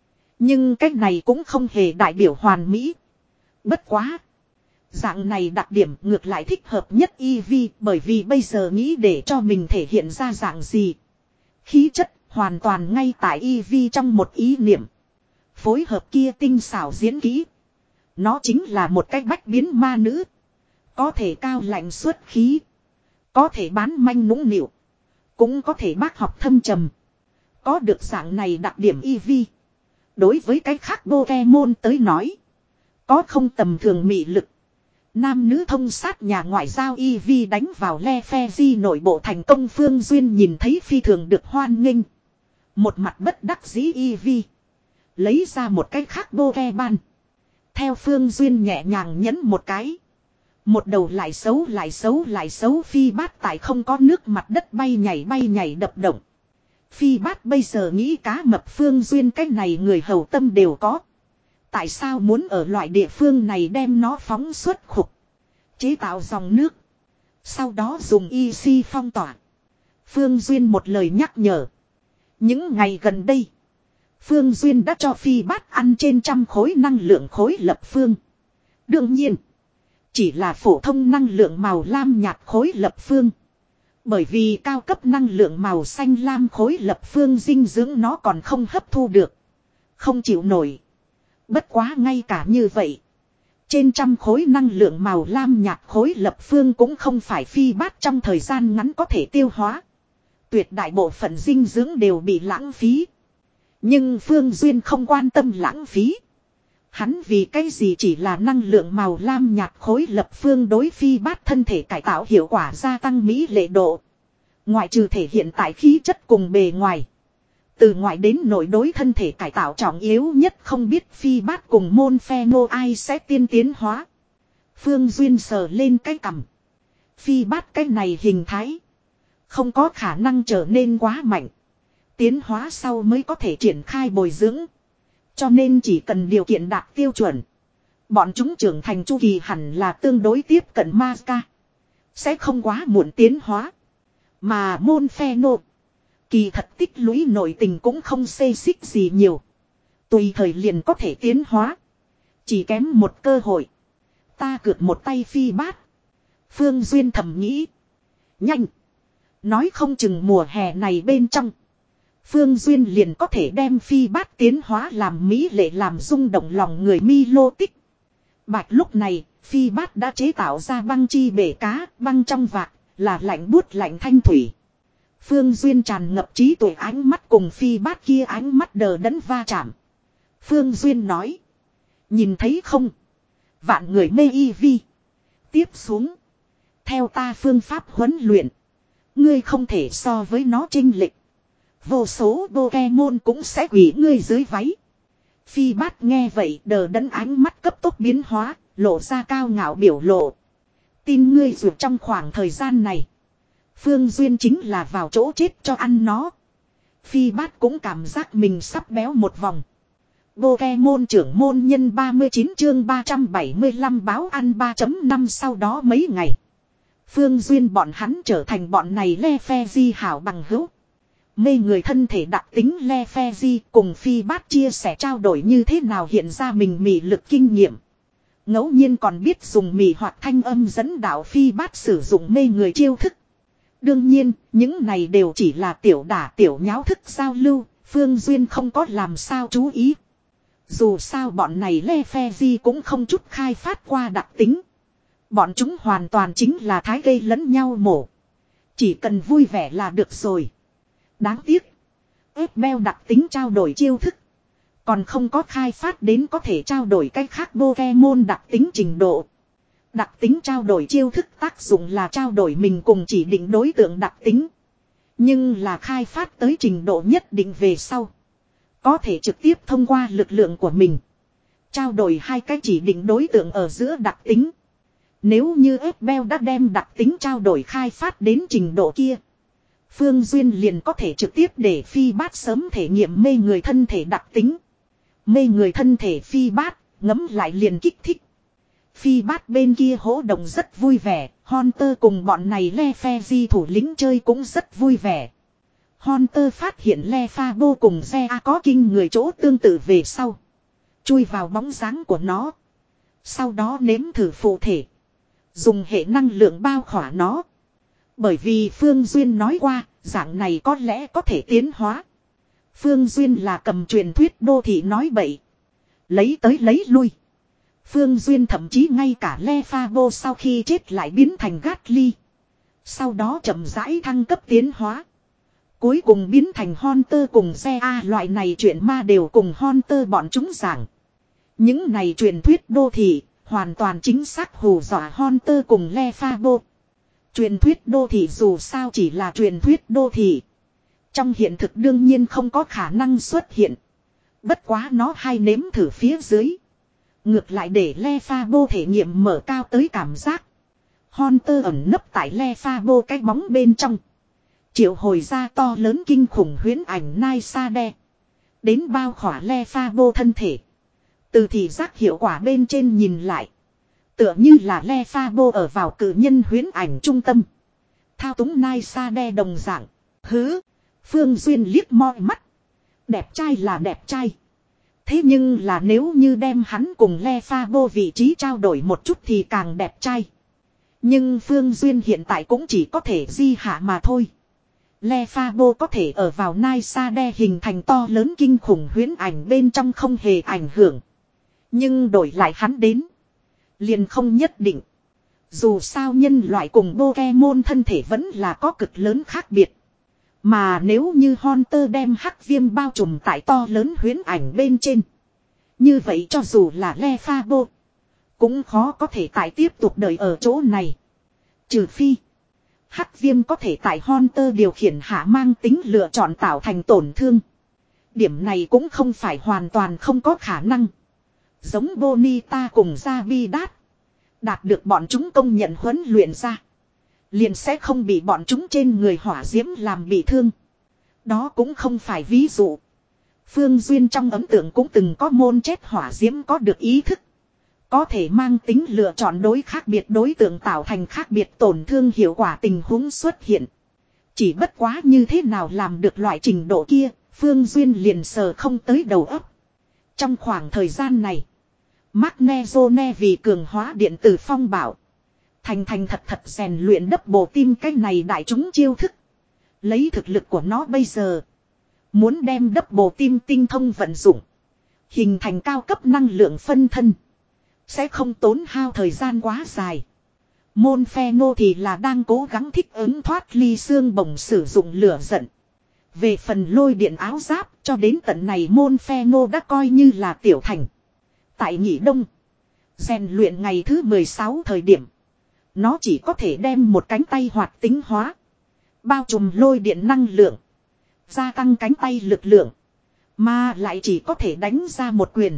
Nhưng cách này cũng không hề đại biểu hoàn mỹ. Bất quá, dạng này đặc điểm ngược lại thích hợp nhất Eevee, bởi vì bây giờ nghĩ để cho mình thể hiện ra dạng gì. Khí chất hoàn toàn ngay tại Eevee trong một ý niệm. Phối hợp kia tinh xảo diễn kỹ. Nó chính là một cách bách biến ma nữ. Có thể cao lạnh xuất khí. Có thể bán manh nũng nịu. Cũng có thể bác học thâm trầm. Có được dạng này đặc điểm Eevee, đối với cái khác Pokemon tới nói, có không tầm thường mị lực. Nam nữ thông sát nhà ngoại giao Eevee đánh vào Le Phe Di nội bộ thành công. Phương Duyên nhìn thấy phi thường được hoan nghênh. Một mặt bất đắc dĩ Eevee lấy ra một cái khác Pokemon. Theo Phương Duyên nhẹ nhàng nhấn một cái, một đầu lại xấu lại xấu lại xấu phi bát tại không có nước mặt đất bay nhảy bay nhảy đập động. Phi bát bây giờ nghĩ cá mập Phương Duyên cái này người hầu tâm đều có. Tại sao muốn ở loại địa phương này đem nó phóng xuất khục. Chế tạo dòng nước. Sau đó dùng y si phong tỏa. Phương Duyên một lời nhắc nhở. Những ngày gần đây. Phương Duyên đã cho Phi Bát ăn trên trăm khối năng lượng khối lập phương. Đương nhiên. Chỉ là phổ thông năng lượng màu lam nhạt khối lập phương. Bởi vì cao cấp năng lượng màu xanh lam khối lập phương dinh dưỡng nó còn không hấp thu được. Không chịu nổi. Bất quá ngay cả như vậy. Trên trăm khối năng lượng màu lam nhạt khối lập phương cũng không phải Phi Bát trong thời gian ngắn có thể tiêu hóa. Tuyệt đại bộ phận dinh dưỡng đều bị lãng phí. Nhưng Phương Duyên không quan tâm lãng phí. Hắn vì cái gì chỉ là năng lượng màu lam nhạt khối lập phương đối Phi Bát thân thể cải tạo hiệu quả gia tăng mỹ lệ độ. Ngoại trừ thể hiện tại khí chất cùng bề ngoài. Từ ngoại đến nội đối thân thể cải tạo trọng yếu nhất không biết Phi Bát cùng môn phe nô ai sẽ tiên tiến hóa. Phương Duyên sờ lên cái cằm. Phi Bát cái này hình thái. Không có khả năng trở nên quá mạnh. Tiến hóa sau mới có thể triển khai bồi dưỡng. Cho nên chỉ cần điều kiện đạt tiêu chuẩn. Bọn chúng trưởng thành chu kỳ hẳn là tương đối tiếp cận Mazca. Sẽ không quá muộn tiến hóa. Mà môn phe nô. Kỳ thật tích lũy nội tình cũng không xê xích gì nhiều. Tùy thời liền có thể tiến hóa. Chỉ kém một cơ hội. Ta cược một tay Phi Bát. Phương Duyên thầm nghĩ. Nhanh. Nói không chừng mùa hè này bên trong. Phương Duyên liền có thể đem Phi Bát tiến hóa làm mỹ lệ làm rung động lòng người mi lô tích. Bạch lúc này, Phi Bát đã chế tạo ra băng chi bể cá, băng trong vạc, là lạnh buốt lạnh thanh thủy. Phương Duyên tràn ngập trí tuệ ánh mắt cùng Phi Bát kia ánh mắt đờ đẫn va chạm. Phương Duyên nói. Nhìn thấy không? Vạn người mê y vi. Tiếp xuống. Theo ta phương pháp huấn luyện. Ngươi không thể so với nó chênh lệch. Vô số Pokemon cũng sẽ quỳ ngươi dưới váy. Phi Bát nghe vậy đờ đẫn ánh mắt cấp tốc biến hóa, lộ ra cao ngạo biểu lộ. Tin ngươi dù trong khoảng thời gian này. Phương Duyên chính là vào chỗ chết cho ăn nó. Phi Bát cũng cảm giác mình sắp béo một vòng. Pokemon trưởng môn nhân ba mươi chín chương ba trăm bảy mươi lăm báo ăn ba chấm năm sau đó mấy ngày. Phương Duyên bọn hắn trở thành bọn này le phe di hảo bằng hữu. Mê người thân thể đặc tính le phe di cùng Phi Bát chia sẻ trao đổi như thế nào hiện ra mình mị lực kinh nghiệm. Ngẫu nhiên còn biết dùng mị hoặc thanh âm dẫn đạo Phi Bát sử dụng mê người chiêu thức. Đương nhiên, những này đều chỉ là tiểu đả tiểu nháo thức giao lưu, Phương Duyên không có làm sao chú ý. Dù sao bọn này le phe di cũng không chút khai phát qua đặc tính. Bọn chúng hoàn toàn chính là thái gây lẫn nhau mổ. Chỉ cần vui vẻ là được rồi. Đáng tiếc. ép beo đặc tính trao đổi chiêu thức. Còn không có khai phát đến có thể trao đổi cách khác Pokemon đặc tính trình độ. Đặc tính trao đổi chiêu thức tác dụng là trao đổi mình cùng chỉ định đối tượng đặc tính. Nhưng là khai phát tới trình độ nhất định về sau. Có thể trực tiếp thông qua lực lượng của mình. Trao đổi hai cái chỉ định đối tượng ở giữa đặc tính. Nếu như ép beo đã đem đặc tính trao đổi khai phát đến trình độ kia. Phương Duyên liền có thể trực tiếp để Phi Bát sớm thể nghiệm mê người thân thể đặc tính. Mê người thân thể Phi Bát, ngấm lại liền kích thích. Phi Bát bên kia hỗ động rất vui vẻ, Hunter cùng bọn này le phe di thủ lĩnh chơi cũng rất vui vẻ. Hunter phát hiện le pha vô cùng xe A có kinh người chỗ tương tự về sau. Chui vào bóng dáng của nó. Sau đó nếm thử phụ thể. Dùng hệ năng lượng bao khỏa nó. Bởi vì Phương Duyên nói qua, dạng này có lẽ có thể tiến hóa. Phương Duyên là cầm truyền thuyết đô thị nói bậy. Lấy tới lấy lui. Phương Duyên thậm chí ngay cả Le Pha Vô sau khi chết lại biến thành Gatly. Sau đó chậm rãi thăng cấp tiến hóa. Cuối cùng biến thành Hunter cùng xe A loại này chuyện ma đều cùng Hunter bọn chúng giảng. Những này truyền thuyết đô thị, hoàn toàn chính xác hù dọa Hunter cùng Le Pha Vô. Truyền thuyết đô thị dù sao chỉ là truyền thuyết đô thị. Trong hiện thực đương nhiên không có khả năng xuất hiện. Bất quá nó hay nếm thử phía dưới. Ngược lại để Le Pha Vô thể nghiệm mở cao tới cảm giác. Hunter ẩn nấp tại Le Pha Vô cái bóng bên trong. Triệu hồi ra to lớn kinh khủng huyễn ảnh Nai Sa Đe. Đến bao khỏa Le Pha Vô thân thể. Từ thị giác hiệu quả bên trên nhìn lại. Tựa như là Le Fabo ở vào cử nhân huyễn ảnh trung tâm. Thao túng nai sa đe đồng dạng. Hứ. Phương Duyên liếc moi mắt. Đẹp trai là đẹp trai. Thế nhưng là nếu như đem hắn cùng Le Fabo vị trí trao đổi một chút thì càng đẹp trai. Nhưng Phương Duyên hiện tại cũng chỉ có thể di hạ mà thôi. Le Fabo có thể ở vào nai sa đe hình thành to lớn kinh khủng huyễn ảnh bên trong không hề ảnh hưởng. Nhưng đổi lại hắn đến. Liền không nhất định. Dù sao nhân loại cùng Pokemon thân thể vẫn là có cực lớn khác biệt. Mà nếu như Hunter đem hắc viêm bao trùm tại to lớn huyễn ảnh bên trên. Như vậy cho dù là Le Fabo cũng khó có thể tại tiếp tục đợi ở chỗ này. Trừ phi hắc viêm có thể tại Hunter điều khiển hạ mang tính lựa chọn tạo thành tổn thương. Điểm này cũng không phải hoàn toàn không có khả năng. Giống Bonita cùng Zabidat. Đạt được bọn chúng công nhận huấn luyện ra. Liền sẽ không bị bọn chúng trên người hỏa diễm làm bị thương. Đó cũng không phải ví dụ. Phương Duyên trong ấn tượng cũng từng có môn chết hỏa diễm có được ý thức. Có thể mang tính lựa chọn đối khác biệt đối tượng tạo thành khác biệt tổn thương hiệu quả tình huống xuất hiện. Chỉ bất quá như thế nào làm được loại trình độ kia, Phương Duyên liền sờ không tới đầu óc. Trong khoảng thời gian này, Magnezone vì cường hóa điện tử phong bảo. Thành thành thật thật rèn luyện đấp bộ tim cái này đại chúng chiêu thức. Lấy thực lực của nó bây giờ. Muốn đem đấp bộ tim tinh thông vận dụng. Hình thành cao cấp năng lượng phân thân. Sẽ không tốn hao thời gian quá dài. Môn phe nô thì là đang cố gắng thích ứng thoát ly xương bổng sử dụng lửa giận. Về phần lôi điện áo giáp cho đến tận này môn phe nô đã coi như là tiểu thành. Tại nghỉ đông. Rèn luyện ngày thứ mười sáu thời điểm. Nó chỉ có thể đem một cánh tay hoạt tính hóa. Bao trùm lôi điện năng lượng. Gia tăng cánh tay lực lượng. Mà lại chỉ có thể đánh ra một quyền.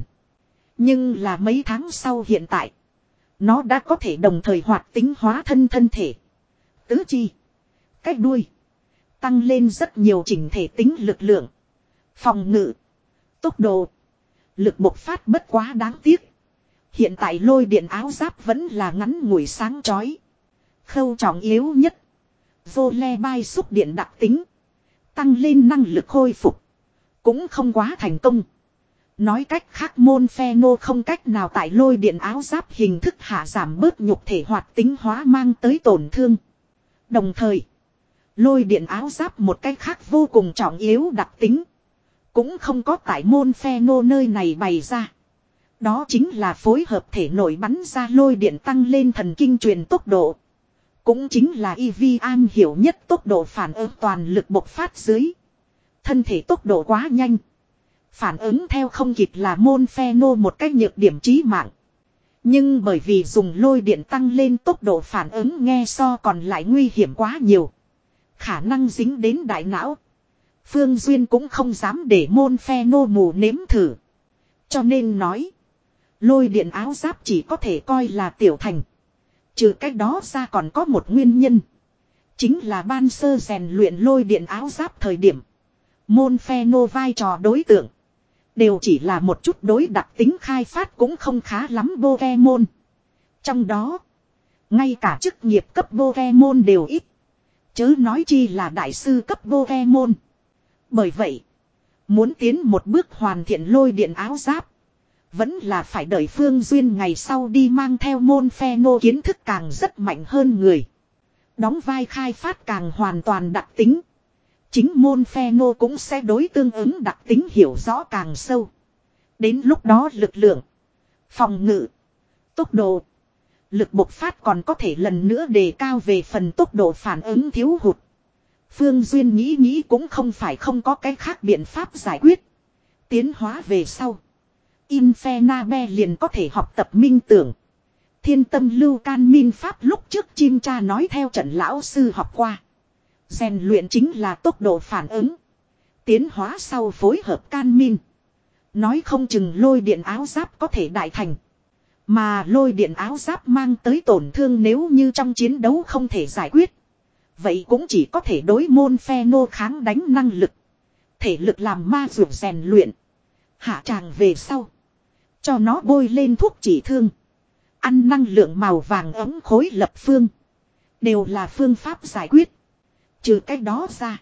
Nhưng là mấy tháng sau hiện tại. Nó đã có thể đồng thời hoạt tính hóa thân thân thể. Tứ chi. Cách đuôi. Tăng lên rất nhiều chỉnh thể tính lực lượng. Phòng ngự. Tốc độ. Lực bộc phát bất quá đáng tiếc. Hiện tại lôi điện áo giáp vẫn là ngắn ngủi sáng chói. Khâu trọng yếu nhất. Vô le bay xúc điện đặc tính. Tăng lên năng lực khôi phục. Cũng không quá thành công. Nói cách khác môn pheno không cách nào tại lôi điện áo giáp hình thức hạ giảm bớt nhục thể hoạt tính hóa mang tới tổn thương. Đồng thời. Lôi điện áo giáp một cách khác vô cùng trọng yếu đặc tính. Cũng không có tại môn pheno nơi này bày ra. Đó chính là phối hợp thể nội bắn ra lôi điện tăng lên thần kinh truyền tốc độ. Cũng chính là e vê am hiểu nhất tốc độ phản ứng toàn lực bộc phát dưới. Thân thể tốc độ quá nhanh. Phản ứng theo không kịp là môn pheno một cách nhược điểm chí mạng. Nhưng bởi vì dùng lôi điện tăng lên tốc độ phản ứng nghe so còn lại nguy hiểm quá nhiều. Khả năng dính đến đại não. Phương Duyên cũng không dám để môn pheno mù nếm thử. Cho nên nói. Lôi điện áo giáp chỉ có thể coi là tiểu thành. Trừ cách đó ra còn có một nguyên nhân. Chính là ban sơ rèn luyện lôi điện áo giáp thời điểm. Môn pheno vai trò đối tượng. Đều chỉ là một chút đối đặc tính khai phát cũng không khá lắm Pokemon. Trong đó. Ngay cả chức nghiệp cấp Pokemon đều ít. Chớ nói chi là đại sư cấp Pokemon. Bởi vậy. Muốn tiến một bước hoàn thiện lôi điện áo giáp. Vẫn là phải đợi Phương Duyên ngày sau đi mang theo môn pheno kiến thức càng rất mạnh hơn người. Đóng vai khai phát càng hoàn toàn đặc tính. Chính môn pheno cũng sẽ đối tương ứng đặc tính hiểu rõ càng sâu. Đến lúc đó lực lượng, phòng ngự, tốc độ, lực bộc phát còn có thể lần nữa đề cao về phần tốc độ phản ứng thiếu hụt. Phương Duyên nghĩ nghĩ cũng không phải không có cái khác biện pháp giải quyết. Tiến hóa về sau. Infernabe liền có thể học tập minh tưởng. Thiên tâm lưu can minh pháp lúc trước chim cha nói theo trận lão sư học qua. Rèn luyện chính là tốc độ phản ứng. Tiến hóa sau phối hợp can minh. Nói không chừng lôi điện áo giáp có thể đại thành. Mà lôi điện áo giáp mang tới tổn thương nếu như trong chiến đấu không thể giải quyết. Vậy cũng chỉ có thể đối môn pheno kháng đánh năng lực. Thể lực làm ma dược rèn luyện. Hạ tràng về sau. Cho nó bôi lên thuốc trị thương. Ăn năng lượng màu vàng ấm khối lập phương. Đều là phương pháp giải quyết. Trừ cái đó ra.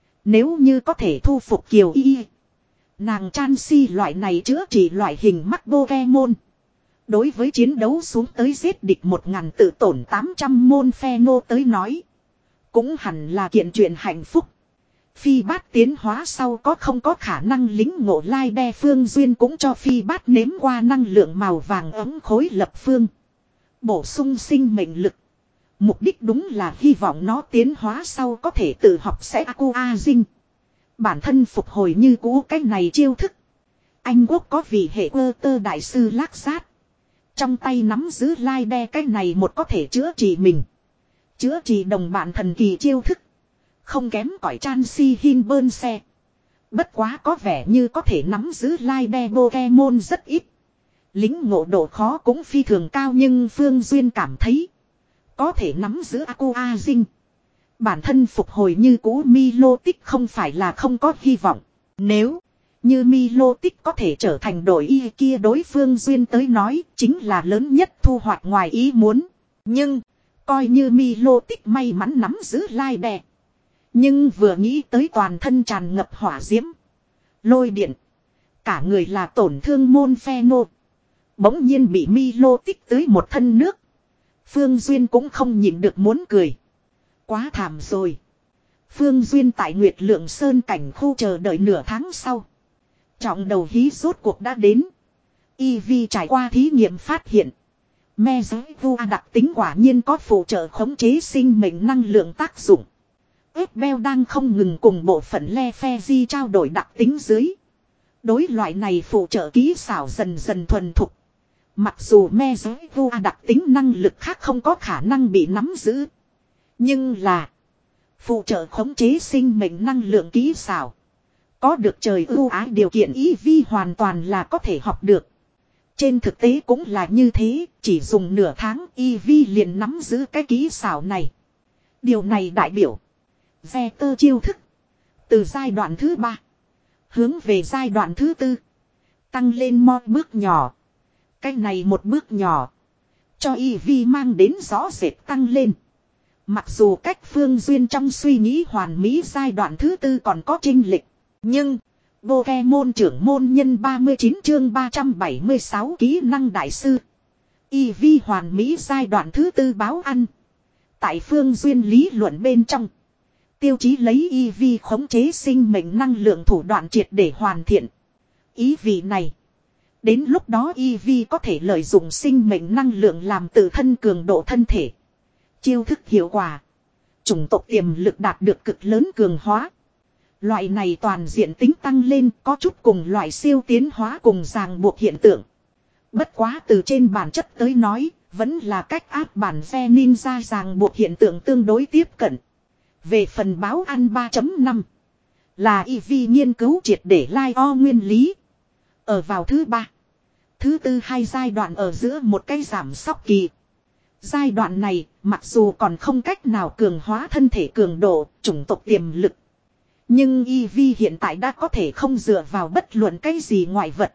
Nếu như có thể thu phục Kiều Y. Nàng Chansey loại này chữa trị loại hình mắc Pokemon. Đối với chiến đấu xuống tới giết địch một ngàn tự tổn tám trăm môn phe nô tới nói. Cũng hẳn là kiện chuyện hạnh phúc. Phi bát tiến hóa sau có không có khả năng lính ngộ lai đe Phương Duyên cũng cho phi bát nếm qua năng lượng màu vàng ấm khối lập phương. Bổ sung sinh mệnh lực. Mục đích đúng là hy vọng nó tiến hóa sau có thể tự học sẽ Aqua Dinh. Bản thân phục hồi như cũ cách này chiêu thức. Anh Quốc có vị hệ quơ tơ đại sư Lác Sát. Trong tay nắm giữ lai đe cái này một có thể chữa trị mình. Chữa trị đồng bạn thần kỳ chiêu thức. Không kém cỏi Chansey Hinburn xe. Bất quá có vẻ như có thể nắm giữ lai đe Pokemon rất ít. Lính ngộ độ khó cũng phi thường cao nhưng Phương Duyên cảm thấy. Có thể nắm giữ Aqua Dinh. Bản thân phục hồi như cũ Milotic không phải là không có hy vọng. Nếu như Milotic có thể trở thành đội y kia đối Phương Duyên tới nói chính là lớn nhất thu hoạch ngoài ý muốn. Nhưng coi như Milotic may mắn nắm giữ lai đè. Nhưng vừa nghĩ tới toàn thân tràn ngập hỏa diễm. Lôi điện. Cả người là tổn thương môn phe nô. Bỗng nhiên bị Milotic tưới một thân nước. Phương Duyên cũng không nhịn được muốn cười. Quá thảm rồi. Phương Duyên tại Nguyệt Lượng Sơn cảnh khu chờ đợi nửa tháng sau. Trọng đầu hí rốt cuộc đã đến. Eevee trải qua thí nghiệm phát hiện. Me giới vua đặc tính quả nhiên có phụ trợ khống chế sinh mệnh năng lượng tác dụng. Bell đang không ngừng cùng bộ phận Le Phe Di trao đổi đặc tính dưới. Đối loại này phụ trợ kỹ xảo dần dần thuần thục. Mặc dù me giới vua đặc tính năng lực khác không có khả năng bị nắm giữ. Nhưng là phụ trợ khống chế sinh mệnh năng lượng kỹ xảo. Có được trời ưu ái điều kiện Eevee hoàn toàn là có thể học được. Trên thực tế cũng là như thế, chỉ dùng nửa tháng Eevee liền nắm giữ cái kỹ xảo này. Điều này đại biểu ve tơ chiêu thức từ giai đoạn thứ ba hướng về giai đoạn thứ tư tăng lên một bước nhỏ. Cái này một bước nhỏ cho Eevee mang đến rõ rệt tăng lên. Mặc dù cách Phương Duyên trong suy nghĩ hoàn mỹ giai đoạn thứ tư còn có chênh lệch, nhưng Pokemon trưởng môn nhân ba mươi chín chương ba trăm bảy mươi sáu kỹ năng đại sư. Eevee hoàn mỹ giai đoạn thứ tư báo ăn. Tại Phương Duyên lý luận bên trong, tiêu chí lấy Eevee khống chế sinh mệnh năng lượng thủ đoạn triệt để hoàn thiện. Ý vị này, đến lúc đó Eevee có thể lợi dụng sinh mệnh năng lượng làm tự thân cường độ thân thể. Chiêu thức hiệu quả. Chủng tộc tiềm lực đạt được cực lớn cường hóa. Loại này toàn diện tính tăng lên có chút cùng loại siêu tiến hóa cùng ràng buộc hiện tượng. Bất quá từ trên bản chất tới nói, vẫn là cách áp bản ve ninja ràng buộc hiện tượng tương đối tiếp cận. Về phần báo ăn ba chấm năm, là Eevee nghiên cứu triệt để lai o nguyên lý. Ở vào thứ ba, thứ tư hai giai đoạn ở giữa một cái giảm sóc kỳ. Giai đoạn này, mặc dù còn không cách nào cường hóa thân thể cường độ, chủng tộc tiềm lực. Nhưng Eevee hiện tại đã có thể không dựa vào bất luận cái gì ngoại vật.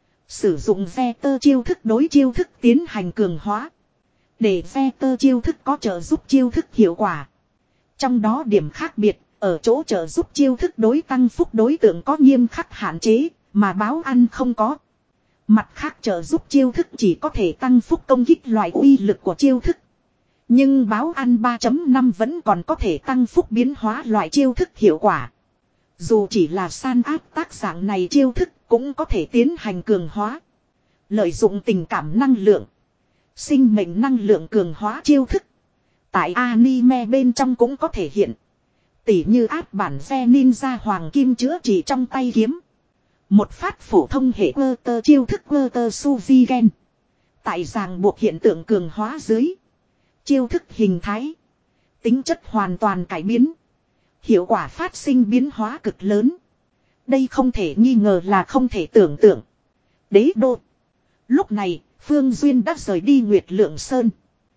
Sử dụng ve tơ chiêu thức đối chiêu thức tiến hành cường hóa. Để ve tơ chiêu thức có trợ giúp chiêu thức hiệu quả. Trong đó điểm khác biệt, ở chỗ trợ giúp chiêu thức đối tăng phúc đối tượng có nghiêm khắc hạn chế, mà báo ăn không có. Mặt khác trợ giúp chiêu thức chỉ có thể tăng phúc công kích loại uy lực của chiêu thức. Nhưng báo ăn ba chấm năm vẫn còn có thể tăng phúc biến hóa loại chiêu thức hiệu quả. Dù chỉ là san áp tác dạng này chiêu thức cũng có thể tiến hành cường hóa. Lợi dụng tình cảm năng lượng, sinh mệnh năng lượng cường hóa chiêu thức. Tại anime bên trong cũng có thể hiện. Tỉ như áp bản ve ninja hoàng kim chữa trị trong tay kiếm. Một phát phổ thông hệ quơ tơ chiêu thức quơ tơ Suvigen. Tại ràng buộc hiện tượng cường hóa dưới. Chiêu thức hình thái, tính chất hoàn toàn cải biến. Hiệu quả phát sinh biến hóa cực lớn. Đây không thể nghi ngờ là không thể tưởng tượng. Đế đô. Lúc này, Phương Duyên đã rời đi Nguyệt Lượng Sơn.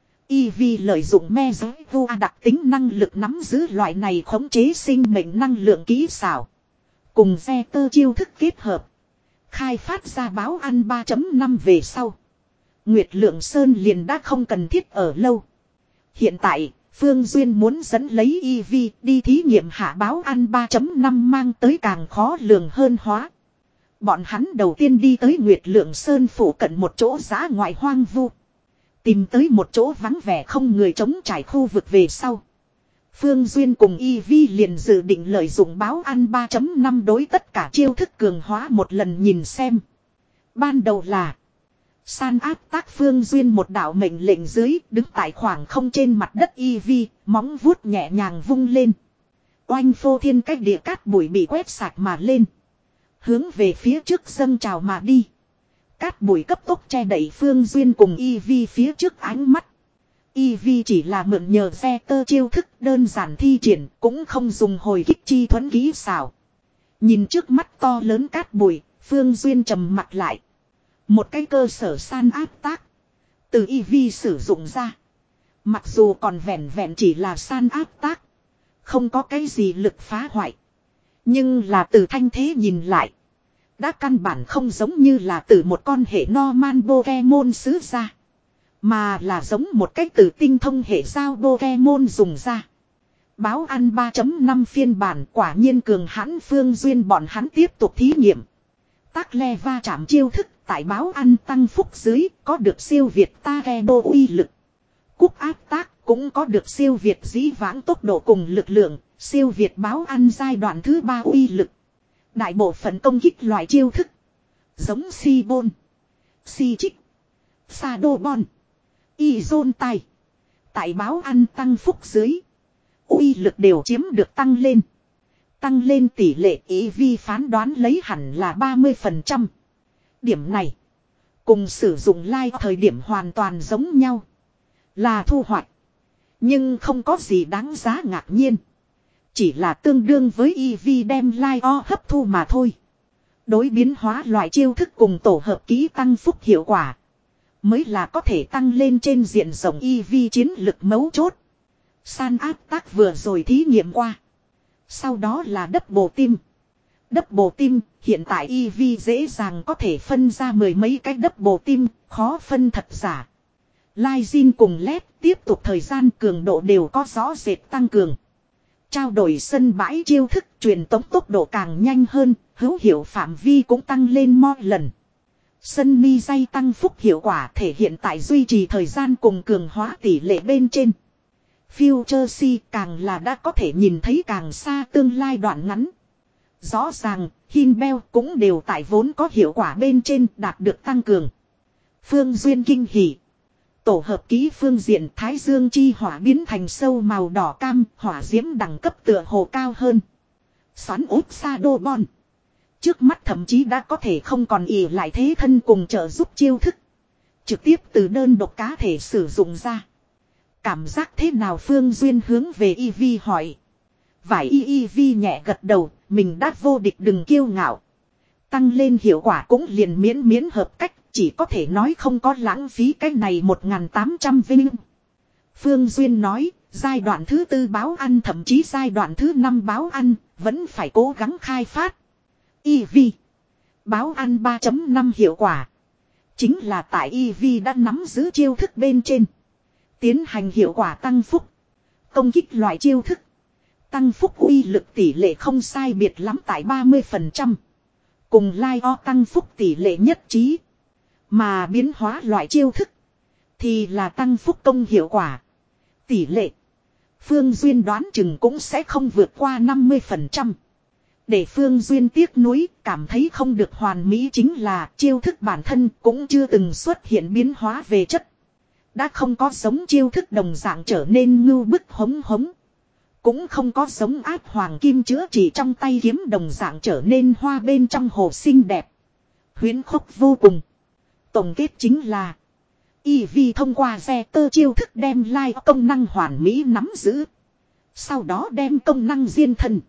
Eevee lợi dụng me giới vua đặc tính năng lực nắm giữ loại này khống chế sinh mệnh năng lượng kỹ xảo. Cùng ve tơ chiêu thức kết hợp. Khai phát ra báo ăn ba chấm năm về sau. Nguyệt Lượng Sơn liền đã không cần thiết ở lâu. Hiện tại, Phương Duyên muốn dẫn lấy e vê đi thí nghiệm hạ báo ăn ba chấm năm mang tới càng khó lường hơn hóa. Bọn hắn đầu tiên đi tới Nguyệt Lượng Sơn phủ cận một chỗ giã ngoại hoang vu. Tìm tới một chỗ vắng vẻ không người trống trải khu vực về sau. Phương Duyên cùng e vê liền dự định lợi dụng báo ăn ba chấm năm đối tất cả chiêu thức cường hóa một lần nhìn xem. Ban đầu là san áp tác Phương Duyên một đạo mệnh lệnh dưới đứng tại khoảng không trên mặt đất e vê, móng vuốt nhẹ nhàng vung lên. Oanh phô thiên cách địa cát bụi bị quét sạch mà lên. Hướng về phía trước dâng trào mà đi. Cát bụi cấp tốc che đậy Phương Duyên cùng e vê phía trước ánh mắt. e vê chỉ là mượn nhờ ve tơ chiêu thức đơn giản thi triển cũng không dùng hồi kích chi thuẫn kỹ xảo. Nhìn trước mắt to lớn cát bụi, Phương Duyên trầm mặt lại. Một cái cơ sở san áp tác. Từ e vê sử dụng ra. Mặc dù còn vẹn vẹn chỉ là san áp tác. Không có cái gì lực phá hoại. Nhưng là từ thanh thế nhìn lại. Đã căn bản không giống như là từ một con hệ Norman Pokemon xứ ra. Mà là giống một cách từ tinh thông hệ sao Pokemon dùng ra. Báo ăn ba chấm năm phiên bản quả nhiên cường hãn. Phương Duyên bọn hắn tiếp tục thí nghiệm. Tác le va chạm chiêu thức tại báo ăn tăng phúc dưới có được siêu việt ta ghe đô uy lực. Cúc áp tác cũng có được siêu việt dĩ vãng tốc độ cùng lực lượng, siêu việt báo ăn giai đoạn thứ ba uy lực. Đại bộ phận công kích loại chiêu thức. Giống si bôn, si trích, sa đô bon, y dôn tay. Tại báo ăn tăng phúc dưới. Uy lực đều chiếm được tăng lên. Tăng lên tỷ lệ ý vi phán đoán lấy hẳn là ba mươi phần trăm. Điểm này. Cùng sử dụng like thời điểm hoàn toàn giống nhau. Là thu hoạch. Nhưng không có gì đáng giá ngạc nhiên. Chỉ là tương đương với e vê đem like o hấp thu mà thôi. Đối biến hóa loại chiêu thức cùng tổ hợp kỹ tăng phúc hiệu quả. Mới là có thể tăng lên trên diện rộng e vê chiến lực mấu chốt. San áp tác vừa rồi thí nghiệm qua. Sau đó là double team. Double team hiện tại e vê dễ dàng có thể phân ra mười mấy cái double team, khó phân thật giả. Lysin cùng led tiếp tục thời gian cường độ đều có rõ rệt tăng cường. Trao đổi sân bãi chiêu thức truyền tống tốc độ càng nhanh hơn, hữu hiệu phạm vi cũng tăng lên mọi lần. Sân mi dây tăng phúc hiệu quả thể hiện tại duy trì thời gian cùng cường hóa tỷ lệ bên trên. Future C càng là đã có thể nhìn thấy càng xa tương lai đoạn ngắn. Rõ ràng, Hinbell cũng đều tại vốn có hiệu quả bên trên đạt được tăng cường. Phương Duyên kinh hỉ. Tổ hợp ký phương diện Thái Dương chi hỏa biến thành sâu màu đỏ cam, hỏa diễm đẳng cấp tựa hồ cao hơn. Xoắn úp sa đô bon. Trước mắt thậm chí đã có thể không còn ỉ lại thế thân cùng trợ giúp chiêu thức. Trực tiếp từ đơn độc cá thể sử dụng ra. Cảm giác thế nào Phương Duyên hướng về e vê hỏi. Vải e vê nhẹ gật đầu, mình đã vô địch đừng kiêu ngạo. Tăng lên hiệu quả cũng liền miễn miễn hợp cách, chỉ có thể nói không có lãng phí cái này một nghìn tám trăm vinh. Phương Duyên nói, giai đoạn thứ tư báo ăn thậm chí giai đoạn thứ năm báo ăn, vẫn phải cố gắng khai phát. e vê. Báo ăn ba chấm năm hiệu quả. Chính là tại e vê đã nắm giữ chiêu thức bên trên. Tiến hành hiệu quả tăng phúc. Công kích loại chiêu thức. Tăng phúc uy lực tỷ lệ không sai biệt lắm tại ba mươi phần trăm. Cùng lai o tăng phúc tỷ lệ nhất trí. Mà biến hóa loại chiêu thức. Thì là tăng phúc công hiệu quả. Tỷ lệ. Phương Duyên đoán chừng cũng sẽ không vượt qua năm mươi phần trăm. Để Phương Duyên tiếc nuối cảm thấy không được hoàn mỹ chính là chiêu thức bản thân cũng chưa từng xuất hiện biến hóa về chất. Đã không có giống chiêu thức đồng dạng trở nên ngưu bức hống hống. Cũng không có giống áp hoàng kim chữa chỉ trong tay kiếm đồng dạng trở nên hoa bên trong hồ xinh đẹp. Huyễn khốc vô cùng. Tổng kết chính là e vê thông qua ve tơ chiêu thức đem lai công năng hoàn mỹ nắm giữ. Sau đó đem công năng diên thân.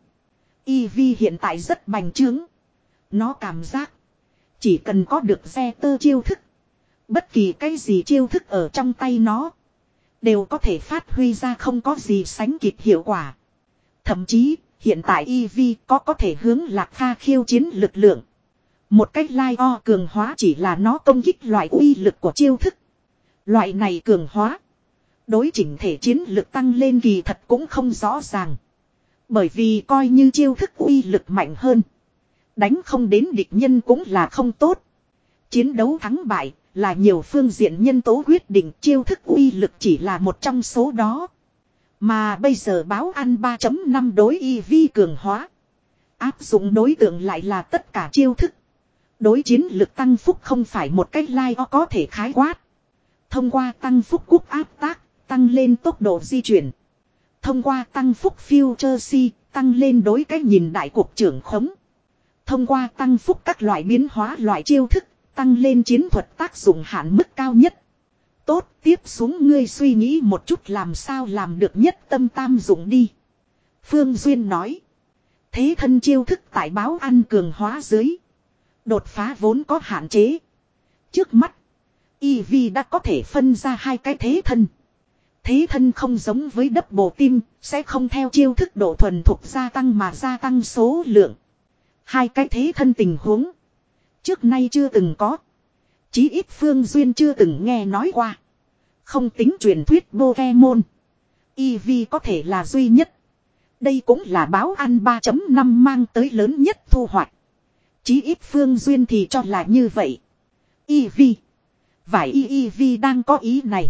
e vê hiện tại rất bành trướng. Nó cảm giác chỉ cần có được ve tơ chiêu thức. Bất kỳ cái gì chiêu thức ở trong tay nó. Đều có thể phát huy ra không có gì sánh kịp hiệu quả. Thậm chí hiện tại e vê có có thể hướng Lạc Kha khiêu chiến lực lượng. Một cách lai o cường hóa chỉ là nó công kích loại uy lực của chiêu thức. Loại này cường hóa. Đối chỉnh thể chiến lực tăng lên kỳ thật cũng không rõ ràng. Bởi vì coi như chiêu thức uy lực mạnh hơn. Đánh không đến địch nhân cũng là không tốt. Chiến đấu thắng bại là nhiều phương diện nhân tố quyết định, chiêu thức uy lực chỉ là một trong số đó. Mà bây giờ báo ăn ba chấm năm đối y vi cường hóa. Áp dụng đối tượng lại là tất cả chiêu thức. Đối chiến lực tăng phúc không phải một cách lai o có thể khái quát. Thông qua tăng phúc quốc áp tác, tăng lên tốc độ di chuyển. Thông qua tăng phúc future si, tăng lên đối cách nhìn đại cuộc trưởng khống. Thông qua tăng phúc các loại biến hóa loại chiêu thức, tăng lên chiến thuật tác dụng hạn mức cao nhất. Tốt, tiếp xuống ngươi suy nghĩ một chút làm sao làm được nhất tâm tam dụng đi. Phương Duyên nói. Thế thân chiêu thức tại báo ăn cường hóa dưới. Đột phá vốn có hạn chế. Trước mắt, i vê đã có thể phân ra hai cái thế thân. Thế thân không giống với double team, sẽ không theo chiêu thức độ thuần thục gia tăng mà gia tăng số lượng. Hai cái thế thân tình huống. Trước nay chưa từng có. Chí ít Phương Duyên chưa từng nghe nói qua. Không tính truyền thuyết Pokemon. i vê có thể là duy nhất. Đây cũng là báo ăn ba chấm năm mang tới lớn nhất thu hoạch. Chí ít Phương Duyên thì cho là như vậy. i vê. Vài i vê đang có ý này.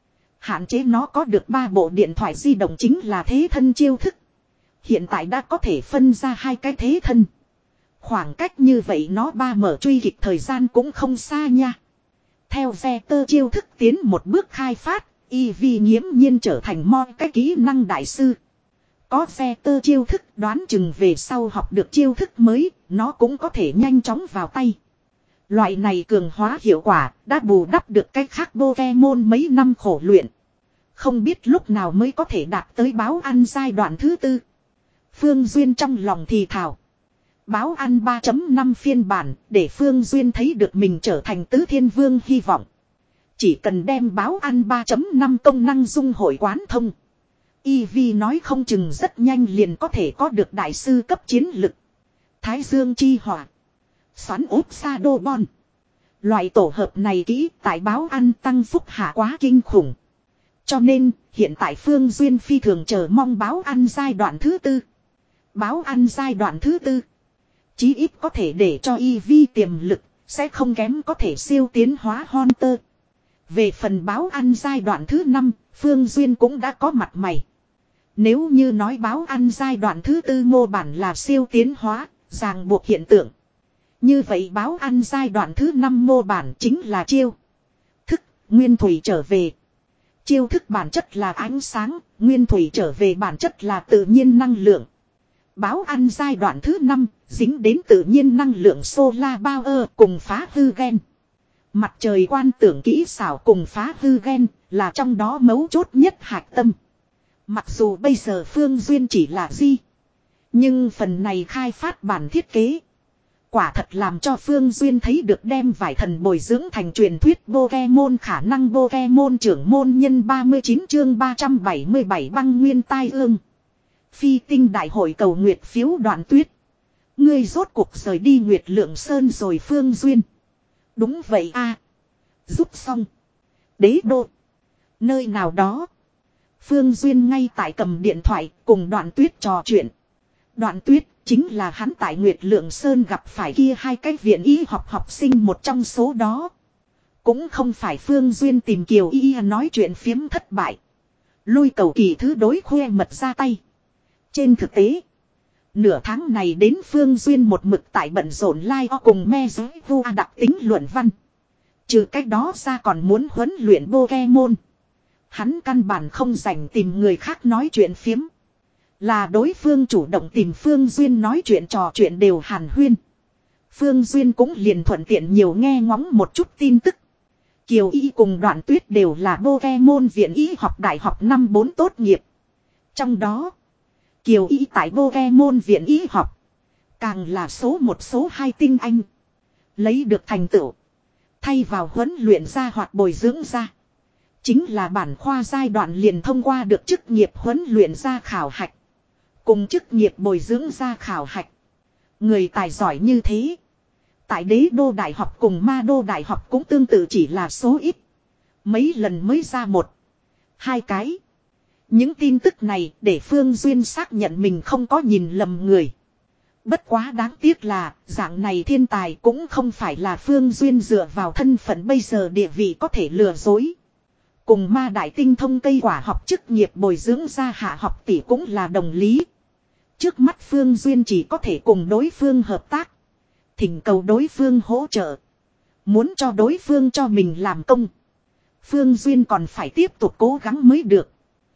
Hạn chế nó có được ba bộ điện thoại di động chính là thế thân chiêu thức. Hiện tại đã có thể phân ra hai cái thế thân. Khoảng cách như vậy nó ba mở truy kịch thời gian cũng không xa nha. Theo Vector chiêu thức tiến một bước khai phát, i vê nghiễm nhiên trở thành mọi cái kỹ năng đại sư. Có Vector chiêu thức đoán chừng về sau học được chiêu thức mới, nó cũng có thể nhanh chóng vào tay. Loại này cường hóa hiệu quả đã bù đắp được cái khác Pokemon mấy năm khổ luyện. Không biết lúc nào mới có thể đạt tới báo ăn giai đoạn thứ tư. Phương Duyên trong lòng thì thào. Báo ăn ba chấm năm phiên bản để Phương Duyên thấy được mình trở thành tứ thiên vương hy vọng. Chỉ cần đem báo ăn ba chấm năm công năng dung hội quán thông. i vê nói không chừng rất nhanh liền có thể có được đại sư cấp chiến lực. Thái Dương chi hỏa. Xoắn úp sa đô bon. Loại tổ hợp này kỹ tại báo ăn tăng phúc hạ quá kinh khủng. Cho nên hiện tại Phương Duyên phi thường chờ mong báo ăn giai đoạn thứ tư. Báo ăn giai đoạn thứ tư. Chí ít có thể để cho i vê tiềm lực, sẽ không kém có thể siêu tiến hóa Hunter. Về phần báo ăn giai đoạn thứ năm, Phương Duyên cũng đã có mặt mày. Nếu như nói báo ăn giai đoạn thứ tư mô bản là siêu tiến hóa, ràng buộc hiện tượng. Như vậy báo ăn giai đoạn thứ năm mô bản chính là chiêu thức, nguyên thủy trở về. Chiêu thức bản chất là ánh sáng, nguyên thủy trở về bản chất là tự nhiên năng lượng. Báo ăn giai đoạn thứ năm, dính đến tự nhiên năng lượng solar power cùng phá hư gen. Mặt trời quan tưởng kỹ xảo cùng phá hư gen là trong đó mấu chốt nhất hạch tâm. Mặc dù bây giờ Phương Duyên chỉ là di. Nhưng phần này khai phát bản thiết kế. Quả thật làm cho Phương Duyên thấy được đem vài thần bồi dưỡng thành truyền thuyết Pokemon khả năng Pokemon trưởng môn nhân ba mươi chín chương ba trăm bảy mươi bảy băng nguyên tai ương. Phi tinh đại hội cầu nguyệt phiếu Đoạn Tuyết. Ngươi rốt cuộc rời đi Nguyệt Lượng Sơn rồi Phương Duyên. Đúng vậy a. Giúp xong. Đế đô. Nơi nào đó. Phương Duyên ngay tại cầm điện thoại cùng Đoạn Tuyết trò chuyện. Đoạn Tuyết chính là hắn tại Nguyệt Lượng Sơn gặp phải kia hai cái viện y học học sinh một trong số đó. Cũng không phải Phương Duyên tìm Kiều Y nói chuyện phiếm thất bại. Lôi cầu kỳ thứ đối khoe mật ra tay. Trên thực tế, nửa tháng này đến Phương Duyên một mực tại bận rộn lai o cùng me giới vua đặc tính luận văn. Trừ cách đó ra còn muốn huấn luyện Pokemon. Hắn căn bản không dành tìm người khác nói chuyện phiếm. Là đối phương chủ động tìm Phương Duyên nói chuyện trò chuyện đều hàn huyên. Phương Duyên cũng liền thuận tiện nhiều nghe ngóng một chút tin tức. Kiều Y cùng Đoạn Tuyết đều là Pokemon viện y học đại học năm bốn tốt nghiệp. Trong đó, Kiều Y tại Pokemon viện y học càng là số một số hai tinh anh. Lấy được thành tựu. Thay vào huấn luyện ra hoặc bồi dưỡng ra. Chính là bản khoa giai đoạn liền thông qua được chức nghiệp huấn luyện ra khảo hạch. Cùng chức nghiệp bồi dưỡng ra khảo hạch. Người tài giỏi như thế. Tại đế đô đại học cùng ma đô đại học cũng tương tự chỉ là số ít. Mấy lần mới ra một, hai cái. Những tin tức này để Phương Duyên xác nhận mình không có nhìn lầm người. Bất quá đáng tiếc là dạng này thiên tài cũng không phải là Phương Duyên dựa vào thân phận bây giờ địa vị có thể lừa dối. Cùng ma đại tinh thông cây quả học chức nghiệp bồi dưỡng ra hạ học tỷ cũng là đồng lý. Trước mắt Phương Duyên chỉ có thể cùng đối phương hợp tác. Thỉnh cầu đối phương hỗ trợ. Muốn cho đối phương cho mình làm công. Phương Duyên còn phải tiếp tục cố gắng mới được.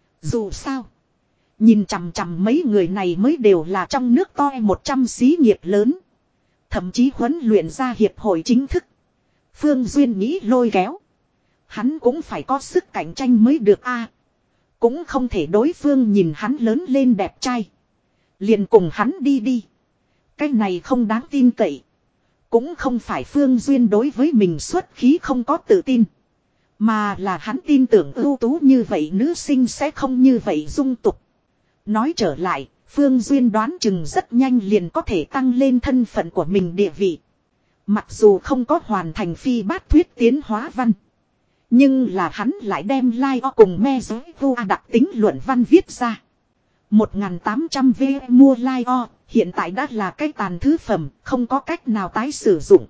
Dù sao. Nhìn chằm chằm mấy người này mới đều là trong nước to một trăm xí nghiệp lớn. Thậm chí huấn luyện ra hiệp hội chính thức. Phương Duyên nghĩ lôi kéo. Hắn cũng phải có sức cạnh tranh mới được a. Cũng không thể đối phương nhìn hắn lớn lên đẹp trai. Liền cùng hắn đi đi. Cái này không đáng tin cậy. Cũng không phải Phương Duyên đối với mình xuất khí không có tự tin. Mà là hắn tin tưởng ưu tú như vậy nữ sinh sẽ không như vậy dung tục. Nói trở lại, Phương Duyên đoán chừng rất nhanh liền có thể tăng lên thân phận của mình địa vị. Mặc dù không có hoàn thành phi bát thuyết tiến hóa văn. Nhưng là hắn lại đem Lai-O cùng me giới vô đặc tính luận văn viết ra. một nghìn tám trăm V mua Lai-O, hiện tại đã là cái tàn thứ phẩm, không có cách nào tái sử dụng.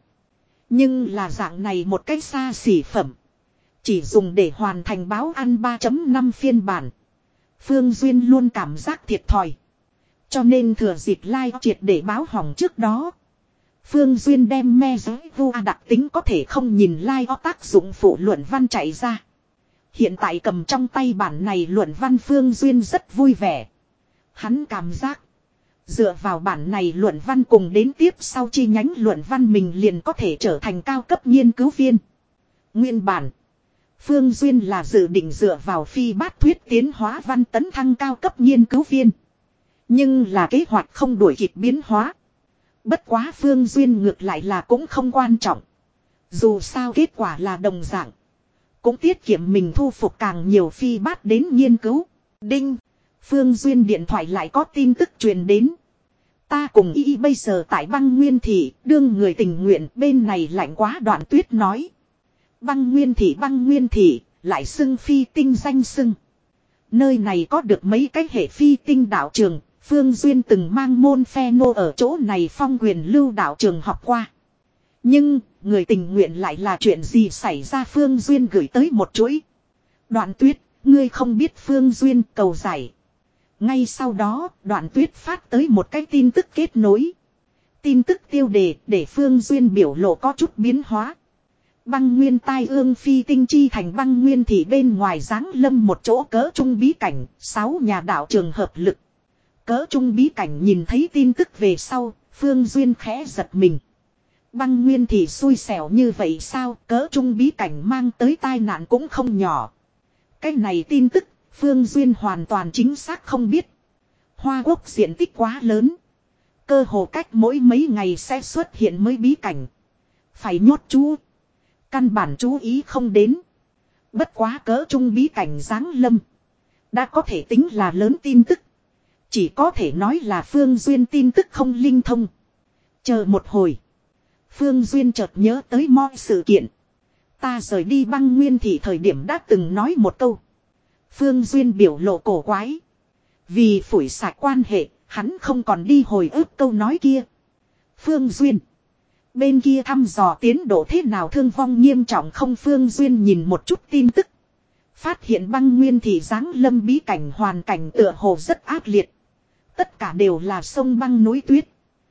Nhưng là dạng này một cái xa xỉ phẩm. Chỉ dùng để hoàn thành báo ăn ba chấm năm phiên bản. Phương Duyên luôn cảm giác thiệt thòi. Cho nên thừa dịp Lai-O triệt để báo hỏng trước đó. Phương Duyên đem me giới vô đặc tính có thể không nhìn Lai-O tác dụng phụ luận văn chạy ra. Hiện tại cầm trong tay bản này luận văn Phương Duyên rất vui vẻ. Hắn cảm giác. Dựa vào bản này luận văn cùng đến tiếp sau chi nhánh luận văn mình liền có thể trở thành cao cấp nghiên cứu viên. Nguyên bản. Phương Duyên là dự định dựa vào phi bát thuyết tiến hóa văn tấn thăng cao cấp nghiên cứu viên. Nhưng là kế hoạch không đuổi kịp biến hóa. Bất quá Phương Duyên ngược lại là cũng không quan trọng. Dù sao kết quả là đồng dạng. Cũng tiết kiệm mình thu phục càng nhiều phi bát đến nghiên cứu. Đinh. Phương Duyên điện thoại lại có tin tức truyền đến. Ta cùng y bây giờ tại băng nguyên thị, đương người tình nguyện bên này lạnh quá Đoạn Tuyết nói. Băng nguyên thị băng nguyên thị, lại xưng phi tinh danh xưng. Nơi này có được mấy cái hệ phi tinh đạo trường, Phương Duyên từng mang môn phe nô ở chỗ này phong quyền lưu đạo trường học qua. Nhưng, người tình nguyện lại là chuyện gì xảy ra Phương Duyên gửi tới một chuỗi. Đoạn Tuyết, ngươi không biết Phương Duyên cầu giải. Ngay sau đó, Đoạn Tuyết phát tới một cái tin tức kết nối. Tin tức tiêu đề để Phương Duyên biểu lộ có chút biến hóa. Băng nguyên tai ương phi tinh chi thành băng nguyên thì bên ngoài giáng lâm một chỗ cỡ trung bí cảnh, sáu nhà đạo trường hợp lực. Cỡ trung bí cảnh nhìn thấy tin tức về sau, Phương Duyên khẽ giật mình. Băng nguyên thì xui xẻo như vậy sao, cỡ trung bí cảnh mang tới tai nạn cũng không nhỏ. Cái này tin tức, Phương Duyên hoàn toàn chính xác không biết. Hoa Quốc diện tích quá lớn. Cơ hồ cách mỗi mấy ngày sẽ xuất hiện mới bí cảnh. Phải nhốt chú. Căn bản chú ý không đến. Bất quá cỡ trung bí cảnh giáng lâm. Đã có thể tính là lớn tin tức. Chỉ có thể nói là Phương Duyên tin tức không linh thông. Chờ một hồi. Phương Duyên chợt nhớ tới mọi sự kiện. Ta rời đi băng nguyên thì thời điểm đã từng nói một câu. Phương Duyên biểu lộ cổ quái. Vì phủi sạch quan hệ, hắn không còn đi hồi ức câu nói kia. Phương Duyên. Bên kia thăm dò tiến độ thế nào thương vong nghiêm trọng không Phương Duyên nhìn một chút tin tức. Phát hiện băng nguyên thị giáng lâm bí cảnh hoàn cảnh tựa hồ rất ác liệt. Tất cả đều là sông băng núi tuyết.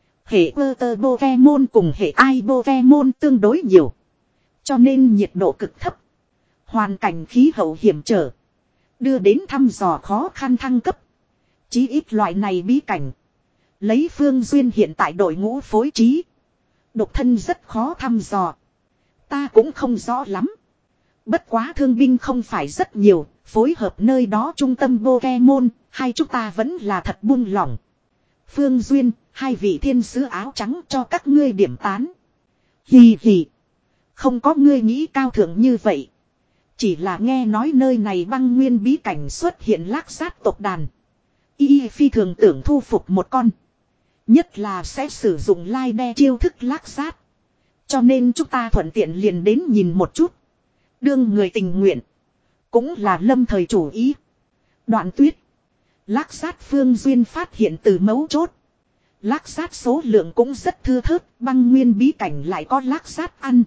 Hệ Water Pokemon cùng hệ Ice Pokemon tương đối nhiều. Cho nên nhiệt độ cực thấp. Hoàn cảnh khí hậu hiểm trở. Đưa đến thăm dò khó khăn thăng cấp. Chí ít loại này bí cảnh. Lấy Phương Duyên hiện tại đội ngũ phối trí. Độc thân rất khó thăm dò. Ta cũng không rõ lắm. Bất quá thương binh không phải rất nhiều. Phối hợp nơi đó trung tâm Pokemon. Hai chúng ta vẫn là thật buông lỏng. Phương Duyên, hai vị thiên sứ áo trắng cho các ngươi điểm tán. Hì hì. Không có ngươi nghĩ cao thượng như vậy. Chỉ là nghe nói nơi này băng nguyên bí cảnh xuất hiện lác sát tộc đàn. Y phi thường tưởng thu phục một con. Nhất là sẽ sử dụng lai đe chiêu thức lác sát. Cho nên chúng ta thuận tiện liền đến nhìn một chút. Đương người tình nguyện. Cũng là lâm thời chủ ý. Đoạn tuyết. Lác sát Phương Duyên phát hiện từ mấu chốt. Lác sát số lượng cũng rất thưa thớt. Băng nguyên bí cảnh lại có lác sát ăn.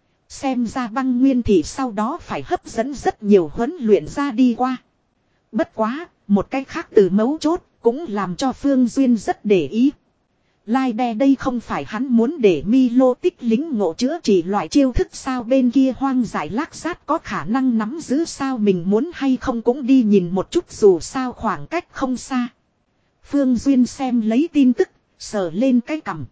Xem ra băng nguyên thì sau đó phải hấp dẫn rất nhiều huấn luyện ra đi qua. Bất quá, một cách khác từ mấu chốt cũng làm cho Phương Duyên rất để ý. Lai đe đây không phải hắn muốn để Milo tích lính ngộ chữa trị loại chiêu thức sao, bên kia hoang dại lác sát có khả năng nắm giữ sao, mình muốn hay không cũng đi nhìn một chút dù sao khoảng cách không xa. Phương Duyên xem lấy tin tức, sờ lên cái cằm.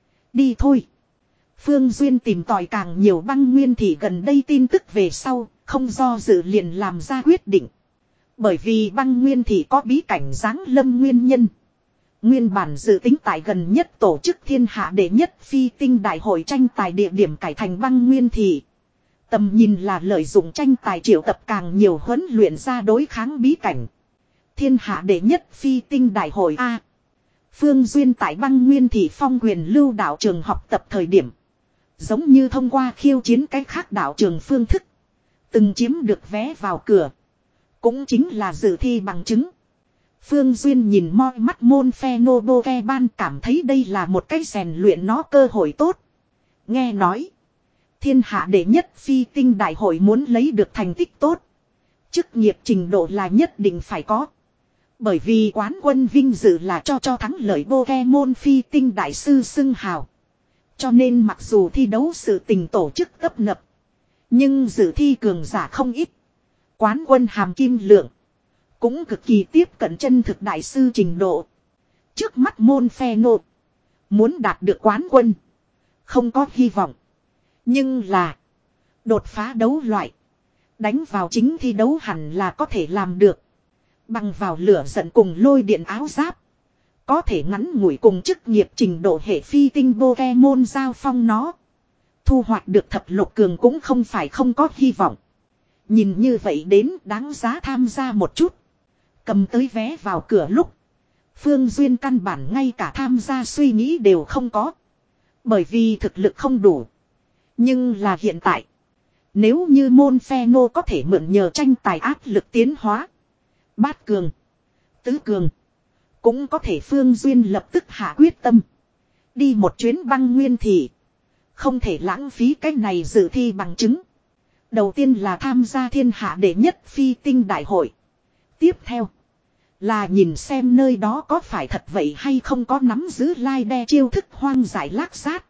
Đi thôi. Phương Duyên tìm tòi càng nhiều băng nguyên thì gần đây tin tức về sau, không do dự liền làm ra quyết định. Bởi vì băng nguyên thì có bí cảnh giáng lâm nguyên nhân. Nguyên bản dự tính tại gần nhất tổ chức thiên hạ đệ nhất phi tinh đại hội tranh tài địa điểm cải thành băng nguyên thị. Tầm nhìn là lợi dụng tranh tài triệu tập càng nhiều huấn luyện ra đối kháng bí cảnh. Thiên hạ đệ nhất phi tinh đại hội A. Phương Duyên tại băng nguyên thị phong quyền lưu đạo trường học tập thời điểm. Giống như thông qua khiêu chiến cái khác đạo trường phương thức. Từng chiếm được vé vào cửa. Cũng chính là dự thi bằng chứng. Phương Duyên nhìn moi mắt môn phe nô bô ke ban cảm thấy đây là một cái rèn luyện nó cơ hội tốt. Nghe nói. Thiên hạ đệ nhất phi tinh đại hội muốn lấy được thành tích tốt. Chức nghiệp trình độ là nhất định phải có. Bởi vì quán quân vinh dự là cho cho thắng lợi bô ke môn phi tinh đại sư xưng hào. Cho nên mặc dù thi đấu sự tình tổ chức tấp nập. Nhưng dự thi cường giả không ít. Quán quân hàm kim lượng. Cũng cực kỳ tiếp cận chân thực đại sư trình độ. Trước mắt môn phe nô. Muốn đạt được quán quân. Không có hy vọng. Nhưng là. Đột phá đấu loại. Đánh vào chính thi đấu hẳn là có thể làm được. Bằng vào lửa giận cùng lôi điện áo giáp. Có thể ngắn ngủi cùng chức nghiệp trình độ hệ phi tinh Pokemon giao phong nó. Thu hoạch được thập lục cường cũng không phải không có hy vọng. Nhìn như vậy đến đáng giá tham gia một chút. Cầm tới vé vào cửa lúc. Phương Duyên căn bản ngay cả tham gia suy nghĩ đều không có. Bởi vì thực lực không đủ. Nhưng là hiện tại. Nếu như môn phe nô có thể mượn nhờ tranh tài áp lực tiến hóa. Bát cường. Tứ cường. Cũng có thể Phương Duyên lập tức hạ quyết tâm. Đi một chuyến băng nguyên thị. Không thể lãng phí cái này dự thi bằng chứng. Đầu tiên là tham gia thiên hạ đệ nhất phi tinh đại hội. Tiếp theo. Là nhìn xem nơi đó có phải thật vậy hay không có nắm giữ lai đe chiêu thức hoang dại lác sát.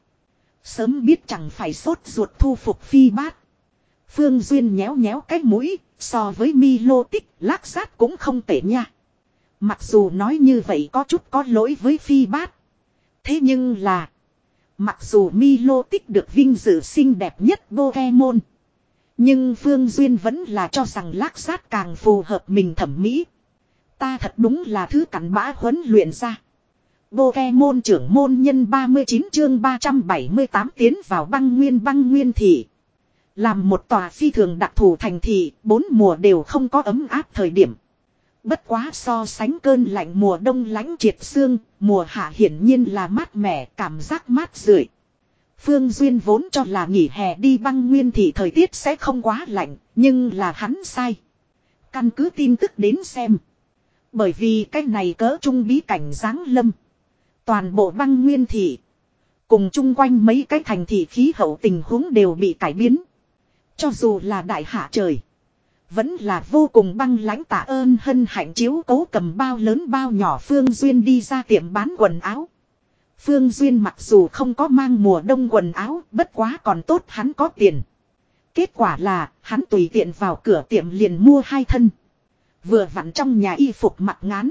Sớm biết chẳng phải sốt ruột thu phục phi bát. Phương Duyên nhéo nhéo cái mũi. So với Milo tích lác sát cũng không tệ nha. Mặc dù nói như vậy có chút có lỗi với phi bát. Thế nhưng là. Mặc dù Milo tích được vinh dự xinh đẹp nhất Pokemon. Nhưng Phương Duyên vẫn là cho rằng lác sát càng phù hợp mình thẩm mỹ. Ta thật đúng là thứ cặn bã huấn luyện ra. Pokemon trưởng môn nhân ba mươi chín chương ba trăm bảy mươi tám tiến vào băng nguyên băng nguyên thị. Làm một tòa phi thường đặc thù thành thị, bốn mùa đều không có ấm áp thời điểm. Bất quá so sánh cơn lạnh mùa đông lánh triệt xương, mùa hạ hiển nhiên là mát mẻ, cảm giác mát rượi. Phương Duyên vốn cho là nghỉ hè đi băng nguyên thì thời tiết sẽ không quá lạnh, nhưng là hắn sai. Căn cứ tin tức đến xem. Bởi vì cái này cỡ trung bí cảnh giáng lâm. Toàn bộ băng nguyên thị. Cùng chung quanh mấy cái thành thị khí hậu tình huống đều bị cải biến. Cho dù là đại hạ trời. Vẫn là vô cùng băng lãnh, tạ ơn hân hạnh chiếu cố cầm bao lớn bao nhỏ Phương Duyên đi ra tiệm bán quần áo. Phương Duyên mặc dù không có mang mùa đông quần áo, bất quá còn tốt hắn có tiền. Kết quả là hắn tùy tiện vào cửa tiệm liền mua hai thân. Vừa vặn trong nhà y phục mặc ngắn.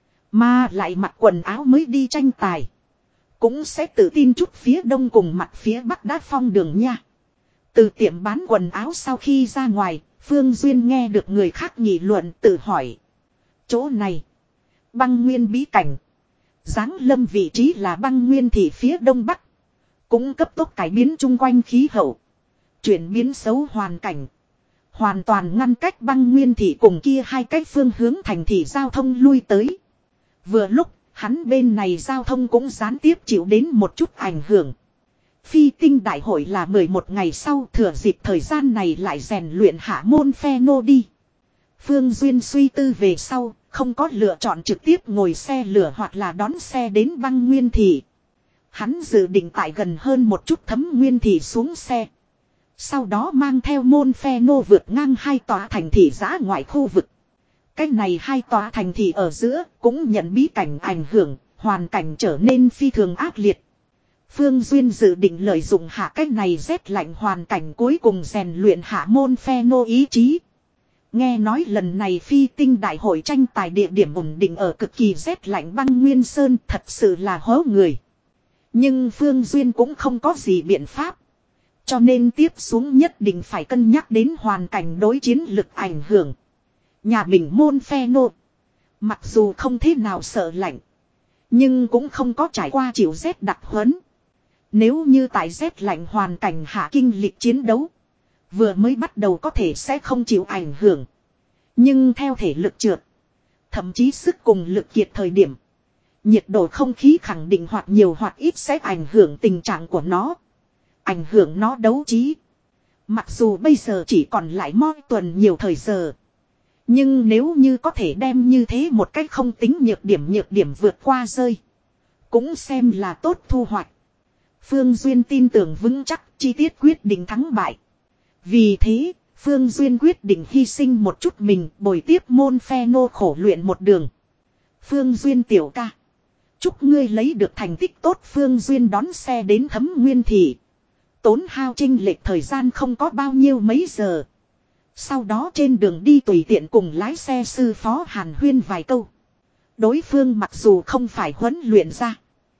Mà lại mặc quần áo mới đi tranh tài. Cũng sẽ tự tin chút phía đông cùng mặt phía bắc đã phong đường nha. Từ tiệm bán quần áo sau khi ra ngoài, Phương Duyên nghe được người khác nghị luận tự hỏi. Chỗ này. Băng nguyên bí cảnh. Giáng lâm vị trí là băng nguyên thị phía đông bắc. Cũng cấp tốc cải biến chung quanh khí hậu. Chuyển biến xấu hoàn cảnh. Hoàn toàn ngăn cách băng nguyên thị cùng kia hai cách phương hướng thành thị giao thông lui tới. Vừa lúc, hắn bên này giao thông cũng gián tiếp chịu đến một chút ảnh hưởng. Phi tinh đại hội là mười một ngày sau, thừa dịp thời gian này lại rèn luyện hạ môn phe nô đi. Phương Duyên suy tư về sau, không có lựa chọn trực tiếp ngồi xe lửa hoặc là đón xe đến băng nguyên thị. Hắn dự định tại gần hơn một chút Thấm Nguyên thị xuống xe. Sau đó mang theo môn phe nô vượt ngang hai tòa thành thị giã ngoại khu vực. Cách này hai tòa thành thị ở giữa cũng nhận bí cảnh ảnh hưởng, hoàn cảnh trở nên phi thường ác liệt. Phương Duyên dự định lợi dụng hạ cách này rét lạnh hoàn cảnh cuối cùng rèn luyện hạ môn phe nô ý chí. Nghe nói lần này phi tinh đại hội tranh tài địa điểm ổn định ở cực kỳ rét lạnh băng nguyên sơn, thật sự là hố người. Nhưng Phương Duyên cũng không có gì biện pháp. Cho nên tiếp xuống nhất định phải cân nhắc đến hoàn cảnh đối chiến lực ảnh hưởng. Nhà mình môn phe nô. Mặc dù không thế nào sợ lạnh. Nhưng cũng không có trải qua chịu rét đặc huấn. Nếu như tại rét lạnh hoàn cảnh hạ kinh lịch chiến đấu. Vừa mới bắt đầu có thể sẽ không chịu ảnh hưởng. Nhưng theo thể lực trượt. Thậm chí sức cùng lực kiệt thời điểm. Nhiệt độ không khí khẳng định hoặc nhiều hoặc ít sẽ ảnh hưởng tình trạng của nó. Ảnh hưởng nó đấu trí. Mặc dù bây giờ chỉ còn lại mỗi tuần nhiều thời giờ. Nhưng nếu như có thể đem như thế một cách không tính nhược điểm nhược điểm vượt qua rơi. Cũng xem là tốt thu hoạch. Phương Duyên tin tưởng vững chắc chi tiết quyết định thắng bại. Vì thế, Phương Duyên quyết định hy sinh một chút mình bồi tiếp môn phe nô khổ luyện một đường. Phương Duyên tiểu ca. Chúc ngươi lấy được thành tích tốt. Phương Duyên đón xe đến Thấm Nguyên thị. Tốn hao chênh lệch thời gian không có bao nhiêu mấy giờ. Sau đó trên đường đi tùy tiện cùng lái xe sư phó hàn huyên vài câu. Đối phương mặc dù không phải huấn luyện ra.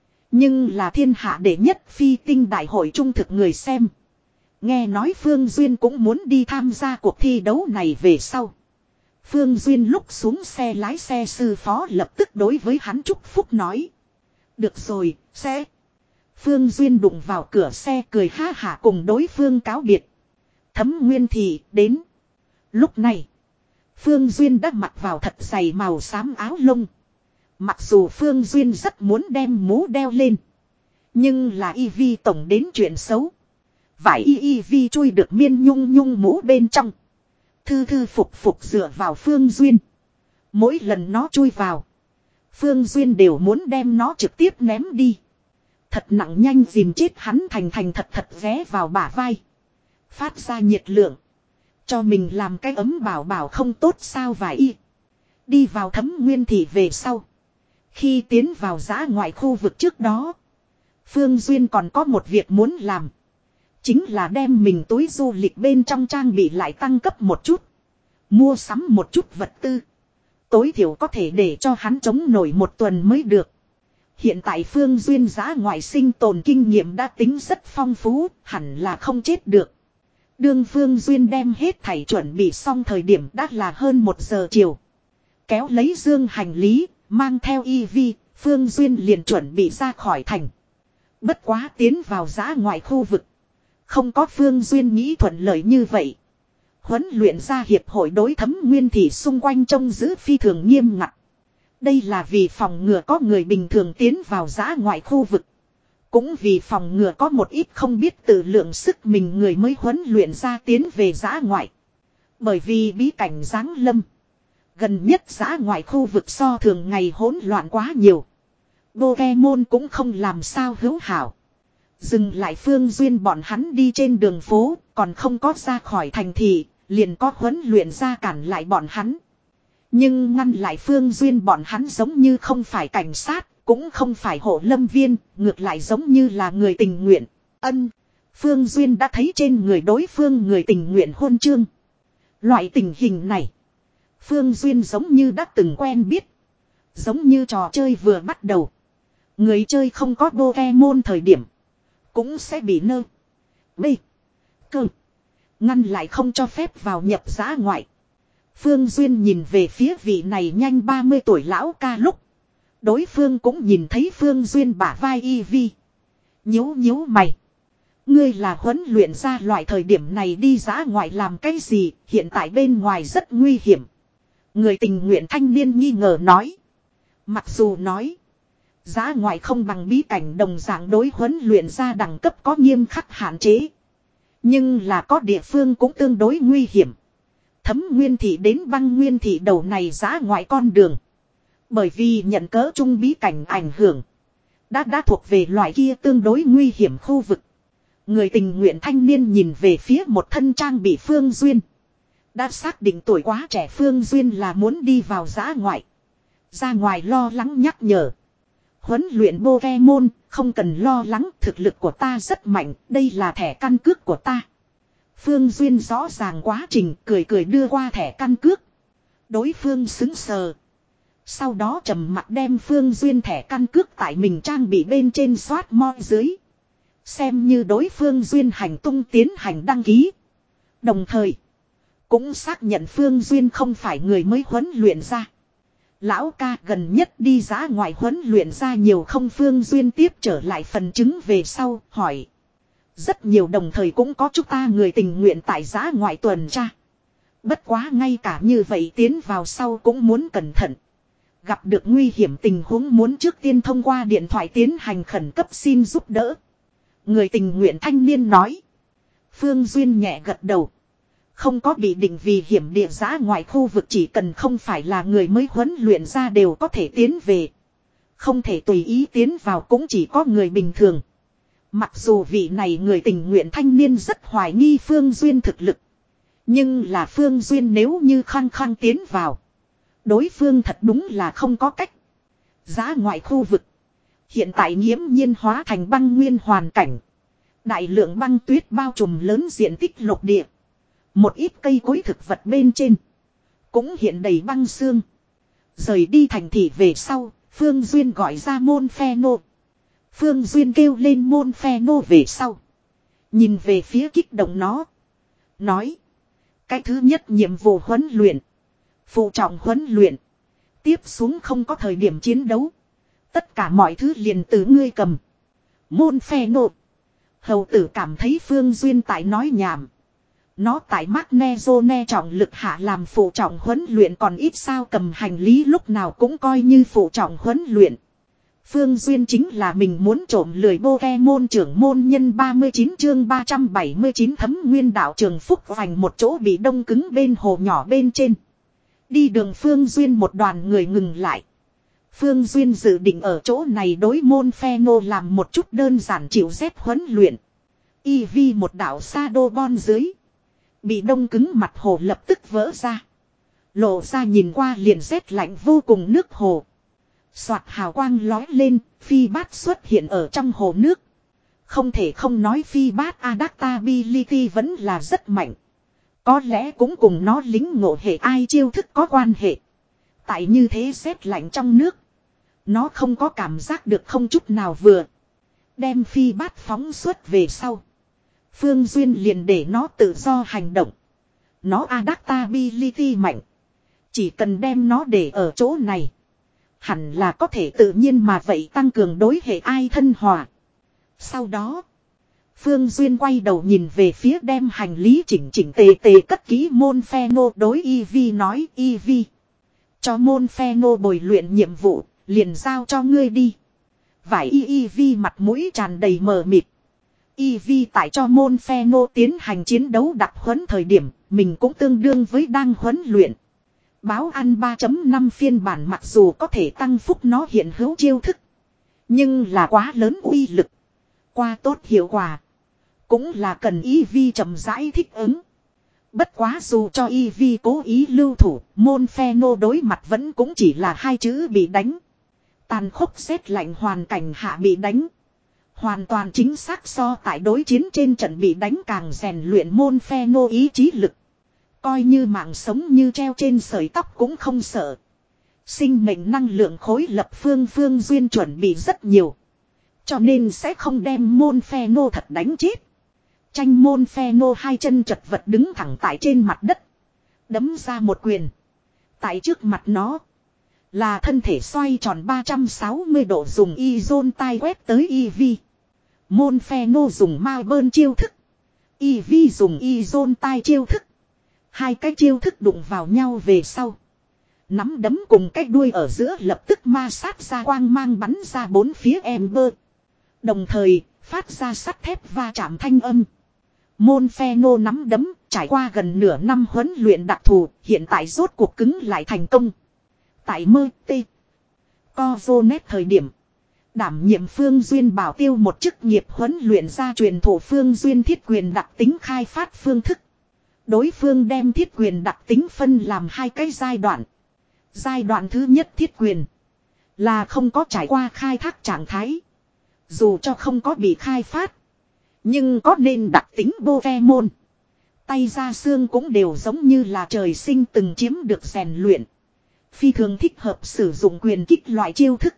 Nhưng là thiên hạ đệ nhất phi tinh đại hội trung thực người xem. Nghe nói Phương Duyên cũng muốn đi tham gia cuộc thi đấu này về sau. Phương Duyên lúc xuống xe lái xe sư phó lập tức đối với hắn chúc phúc nói. Được rồi, xe. Phương Duyên đụng vào cửa xe cười ha hả cùng đối phương cáo biệt. Thấm Nguyên thị đến. Lúc này, Phương Duyên đã mặc vào thật dày màu xám áo lông. Mặc dù Phương Duyên rất muốn đem mũ đeo lên. Nhưng là y vi tổng đến chuyện xấu. Vải y y vi chui được miên nhung nhung mũ bên trong. Thư thư phục phục dựa vào Phương Duyên. Mỗi lần nó chui vào, Phương Duyên đều muốn đem nó trực tiếp ném đi. Thật nặng nhanh dìm chết hắn thành thành thật thật ghé vào bả vai. Phát ra nhiệt lượng. Cho mình làm cái ấm bảo bảo không tốt sao vải y. Đi vào Thấm Nguyên thị về sau. Khi tiến vào dã ngoại khu vực trước đó. Phương Duyên còn có một việc muốn làm. Chính là đem mình túi du lịch bên trong trang bị lại tăng cấp một chút. Mua sắm một chút vật tư. Tối thiểu có thể để cho hắn chống nổi một tuần mới được. Hiện tại Phương Duyên dã ngoại sinh tồn kinh nghiệm đã tính rất phong phú, hẳn là không chết được. Đương Phương Duyên đem hết thảy chuẩn bị xong thời điểm đã là hơn một giờ chiều. Kéo lấy dương hành lý, mang theo y vi, Phương Duyên liền chuẩn bị ra khỏi thành. Bất quá tiến vào dã ngoại khu vực. Không có Phương Duyên nghĩ thuận lợi như vậy. Huấn luyện ra hiệp hội đối Thấm Nguyên thị xung quanh trông giữ phi thường nghiêm ngặt. Đây là vì phòng ngừa có người bình thường tiến vào dã ngoại khu vực. Cũng vì phòng ngừa có một ít không biết tự lượng sức mình người mới huấn luyện ra tiến về dã ngoại. Bởi vì bí cảnh giáng lâm. Gần nhất dã ngoại khu vực so thường ngày hỗn loạn quá nhiều. Pokemon cũng không làm sao hữu hảo. Dừng lại Phương Duyên bọn hắn đi trên đường phố, còn không có ra khỏi thành thị, liền có huấn luyện ra cản lại bọn hắn. Nhưng ngăn lại Phương Duyên bọn hắn giống như không phải cảnh sát, cũng không phải hộ lâm viên, ngược lại giống như là người tình nguyện. Ân, Phương Duyên đã thấy trên người đối phương người tình nguyện huân chương. Loại tình hình này, Phương Duyên giống như đã từng quen biết. Giống như trò chơi vừa bắt đầu. Người chơi không có Pokemon thời điểm. Cũng sẽ bị nơ. B. Cơ. Ngăn lại không cho phép vào nhập dã ngoại. Phương Duyên nhìn về phía vị này nhanh ba mươi tuổi lão ca lúc. Đối phương cũng nhìn thấy Phương Duyên bả vai y vi. Nhíu nhíu mày. Ngươi là huấn luyện ra loại thời điểm này đi dã ngoại làm cái gì, hiện tại bên ngoài rất nguy hiểm. Người tình nguyện thanh niên nghi ngờ nói. Mặc dù nói. Giá ngoại không bằng bí cảnh đồng dạng đối huấn luyện ra đẳng cấp có nghiêm khắc hạn chế. Nhưng là có địa phương cũng tương đối nguy hiểm. Thấm Nguyên Thị đến Băng Nguyên Thị đầu này giá ngoại con đường. Bởi vì nhận cớ chung bí cảnh ảnh hưởng. Đã đã thuộc về loại kia tương đối nguy hiểm khu vực. Người tình nguyện thanh niên nhìn về phía một thân trang bị Phương Duyên. Đã xác định tuổi quá trẻ Phương Duyên là muốn đi vào giã ngoại. Ra ngoài lo lắng nhắc nhở. Huấn luyện Pokemon, không cần lo lắng, thực lực của ta rất mạnh, đây là thẻ căn cước của ta. Phương Duyên rõ ràng quá trình, cười cười đưa qua thẻ căn cước. Đối phương xứng sờ. Sau đó trầm mặt đem Phương Duyên thẻ căn cước tại mình trang bị bên trên soát mo dưới. Xem như đối phương Duyên hành tung tiến hành đăng ký. Đồng thời, cũng xác nhận Phương Duyên không phải người mới huấn luyện ra. Lão ca gần nhất đi giá ngoài huấn luyện ra nhiều không? Phương Duyên tiếp trở lại phần chứng về sau, hỏi. Rất nhiều, đồng thời cũng có chúng ta người tình nguyện tại giá ngoại tuần tra. Bất quá ngay cả như vậy tiến vào sau cũng muốn cẩn thận. Gặp được nguy hiểm tình huống muốn trước tiên thông qua điện thoại tiến hành khẩn cấp xin giúp đỡ. Người tình nguyện thanh niên nói. Phương Duyên nhẹ gật đầu. Không có bị định vì hiểm địa giá ngoài khu vực, chỉ cần không phải là người mới huấn luyện ra đều có thể tiến về. Không thể tùy ý tiến vào cũng chỉ có người bình thường. Mặc dù vị này người tình nguyện thanh niên rất hoài nghi Phương Duyên thực lực. Nhưng là Phương Duyên nếu như khăng khăng tiến vào. Đối phương thật đúng là không có cách. Giá ngoại khu vực. Hiện tại nghiễm nhiên hóa thành băng nguyên hoàn cảnh. Đại lượng băng tuyết bao trùm lớn diện tích lục địa. Một ít cây cối thực vật bên trên. Cũng hiện đầy băng xương. Rời đi thành thị về sau, Phương Duyên gọi ra Môn Phe Nô. Phương Duyên kêu lên Môn Phe Nô về sau. Nhìn về phía kích động nó. Nói. Cái thứ nhất nhiệm vụ huấn luyện. Phụ trọng huấn luyện. Tiếp xuống không có thời điểm chiến đấu. Tất cả mọi thứ liền từ ngươi cầm. Môn Phe Nô. Hầu tử cảm thấy Phương Duyên tại nói nhảm. Nó tại Magnezone trọng lực hạ làm phụ trọng huấn luyện còn ít sao, cầm hành lý lúc nào cũng coi như phụ trọng huấn luyện. Phương Duyên chính là mình muốn trộm lười Pokemon trưởng môn nhân ba mươi chín chương ba trăm bảy mươi chín Thấm Nguyên Đạo Trường Phúc vành một chỗ bị đông cứng bên hồ nhỏ bên trên. Đi đường Phương Duyên một đoàn người ngừng lại. Phương Duyên dự định ở chỗ này đối môn phe nô làm một chút đơn giản chịu rét huấn luyện. Y vi một đảo sa đô bon dưới. Bị đông cứng mặt hồ lập tức vỡ ra. Lộ ra nhìn qua liền rét lạnh vô cùng nước hồ. Soạt hào quang lói lên, phi bát xuất hiện ở trong hồ nước. Không thể không nói phi bát adaptability vẫn là rất mạnh. Có lẽ cũng cùng nó lính ngộ hệ ai chiêu thức có quan hệ. Tại như thế rét lạnh trong nước. Nó không có cảm giác được không chút nào vừa. Đem phi bát phóng xuất về sau. Phương Duyên liền để nó tự do hành động. Nó adaptability mạnh. Chỉ cần đem nó để ở chỗ này. Hẳn là có thể tự nhiên mà vậy tăng cường đối hệ ai thân hòa. Sau đó. Phương Duyên quay đầu nhìn về phía đem hành lý chỉnh chỉnh tề tề cất kỹ môn phe nô đối Y Vi nói Y Vi. Cho môn phe nô bồi luyện nhiệm vụ, liền giao cho ngươi đi. Vải y Y Vi mặt mũi tràn đầy mờ mịt. Y Vi tại cho môn phe nô tiến hành chiến đấu đặc huấn thời điểm, mình cũng tương đương với đang huấn luyện. Báo ăn ba chấm năm phiên bản mặc dù có thể tăng phúc nó hiện hữu chiêu thức. Nhưng là quá lớn uy lực. Qua tốt hiệu quả. Cũng là cần Y Vi chậm rãi thích ứng. Bất quá dù cho Y Vi cố ý lưu thủ, môn phe nô đối mặt vẫn cũng chỉ là hai chữ bị đánh. Tàn khốc rét lạnh hoàn cảnh hạ bị đánh. Hoàn toàn chính xác so tại đối chiến trên trận bị đánh càng rèn luyện môn phe nô ý chí lực. Coi như mạng sống như treo trên sợi tóc cũng không sợ. Sinh mệnh năng lượng khối lập phương Phương Duyên chuẩn bị rất nhiều. Cho nên sẽ không đem môn phe nô thật đánh chết. Tranh môn phe nô hai chân chật vật đứng thẳng tại trên mặt đất. Đấm ra một quyền. Tại trước mặt nó. Là thân thể xoay tròn ba trăm sáu mươi độ dùng y zone tai quét tới Y Vi. Môn phe nô dùng ma bơn chiêu thức. Y Vi dùng y zone tai chiêu thức. Hai cái chiêu thức đụng vào nhau về sau. Nắm đấm cùng cái đuôi ở giữa lập tức ma sát ra quang mang bắn ra bốn phía Ember. Đồng thời, phát ra sắt thép va chạm thanh âm. Monfeno nắm đấm, trải qua gần nửa năm huấn luyện đặc thù, hiện tại rốt cuộc cứng lại thành công. Tại mơ tê. Cozonet thời điểm. Đảm nhiệm Phương Duyên bảo tiêu một chức nghiệp huấn luyện ra truyền thụ Phương Duyên thiết quyền đặc tính khai phát phương thức. Đối phương đem thiết quyền đặc tính phân làm hai cái giai đoạn. Giai đoạn thứ nhất thiết quyền là không có trải qua khai thác trạng thái. Dù cho không có bị khai phát, nhưng có nên đặc tính Pokemon. Tay ra xương cũng đều giống như là trời sinh từng chiếm được rèn luyện. Phi thường thích hợp sử dụng quyền kích loại chiêu thức.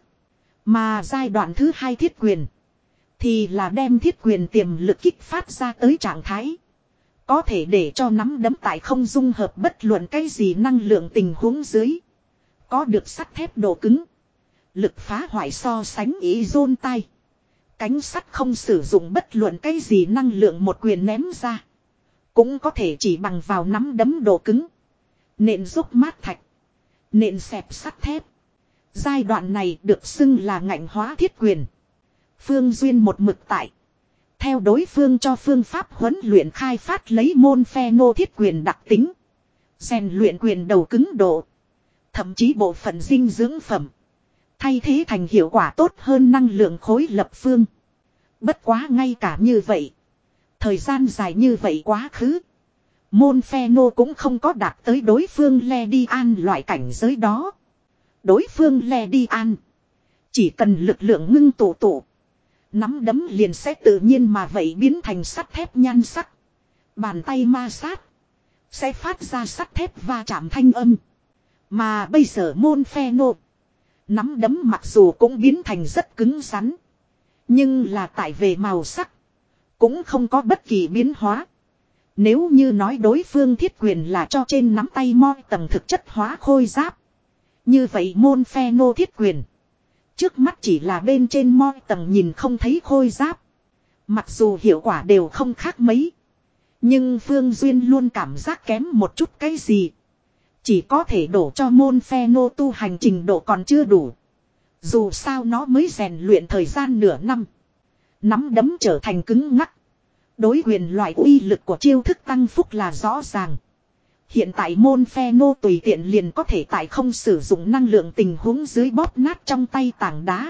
Mà giai đoạn thứ hai thiết quyền thì là đem thiết quyền tiềm lực kích phát ra tới trạng thái. Có thể để cho nắm đấm tại không dung hợp bất luận cái gì năng lượng tình huống dưới. Có được sắt thép độ cứng. Lực phá hoại so sánh ý dôn tay. Cánh sắt không sử dụng bất luận cái gì năng lượng một quyền ném ra. Cũng có thể chỉ bằng vào nắm đấm độ cứng. Nện dốc mát thạch. Nện xẹp sắt thép. Giai đoạn này được xưng là ngạnh hóa thiết quyền. Phương Duyên một mực tại. Theo đối phương cho phương pháp huấn luyện khai phát lấy môn pheno thiết quyền đặc tính. Rèn luyện quyền đầu cứng độ. Thậm chí bộ phận dinh dưỡng phẩm. Thay thế thành hiệu quả tốt hơn năng lượng khối lập phương. Bất quá ngay cả như vậy. Thời gian dài như vậy quá khứ. Môn pheno cũng không có đạt tới đối phương Lady An loại cảnh giới đó. Đối phương Lady An. Chỉ cần lực lượng ngưng tụ tụ. Nắm đấm liền sẽ tự nhiên mà vậy biến thành sắt thép nhan sắc. Bàn tay ma sát. Sẽ phát ra sắt thép va chạm thanh âm. Mà bây giờ môn pheno. Nắm đấm mặc dù cũng biến thành rất cứng rắn. Nhưng là tại về màu sắc. Cũng không có bất kỳ biến hóa. Nếu như nói đối phương thiết quyền là cho trên nắm tay moi tầng thực chất hóa khôi giáp. Như vậy môn pheno thiết quyền. Trước mắt chỉ là bên trên moi tầng nhìn không thấy khôi giáp. Mặc dù hiệu quả đều không khác mấy. Nhưng Phương Duyên luôn cảm giác kém một chút cái gì. Chỉ có thể đổ cho môn pheno tu hành trình độ còn chưa đủ. Dù sao nó mới rèn luyện thời gian nửa năm. Nắm đấm trở thành cứng ngắc. Đối quyền loại uy lực của chiêu thức tăng phúc là rõ ràng. Hiện tại môn pheno tùy tiện liền có thể tại không sử dụng năng lượng tình huống dưới bóp nát trong tay tảng đá.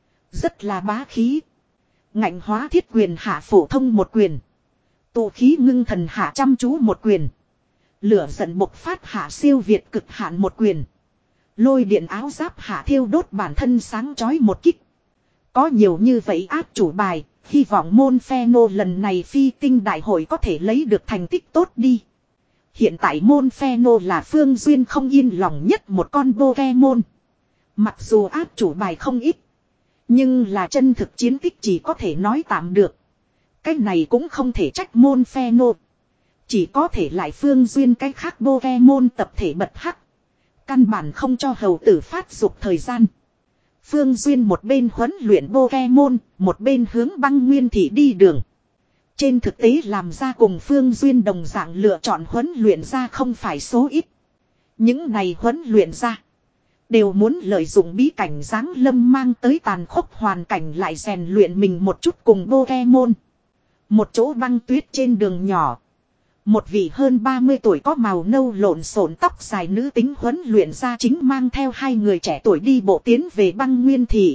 Rất là bá khí. Ngạnh hóa thiết quyền hạ phổ thông một quyền. Tụ khí ngưng thần hạ chăm chú một quyền. Lửa giận bộc phát hạ siêu việt cực hạn một quyền. Lôi điện áo giáp hạ thiêu đốt bản thân sáng chói một kích. Có nhiều như vậy áp chủ bài. Hy vọng môn pheno lần này phi tinh đại hội có thể lấy được thành tích tốt đi. Hiện tại môn pheno là Phương Duyên không yên lòng nhất một con Pokemon. Mặc dù áp chủ bài không ít. Nhưng là chân thực chiến tích chỉ có thể nói tạm được. Cái này cũng không thể trách môn pheno. Chỉ có thể lại Phương Duyên cái khác Pokemon tập thể bật hắc. Căn bản không cho hầu tử phát dục thời gian. Phương Duyên một bên huấn luyện Pokemon, một bên hướng băng nguyên thị đi đường. Trên thực tế làm ra cùng Phương Duyên đồng dạng lựa chọn huấn luyện ra không phải số ít. Những này huấn luyện ra. Đều muốn lợi dụng bí cảnh giáng lâm mang tới tàn khốc hoàn cảnh lại rèn luyện mình một chút cùng Pokemon. Một chỗ băng tuyết trên đường nhỏ. Một vị hơn ba mươi tuổi có màu nâu lộn xộn tóc dài nữ tính huấn luyện ra chính mang theo hai người trẻ tuổi đi bộ tiến về băng nguyên thị.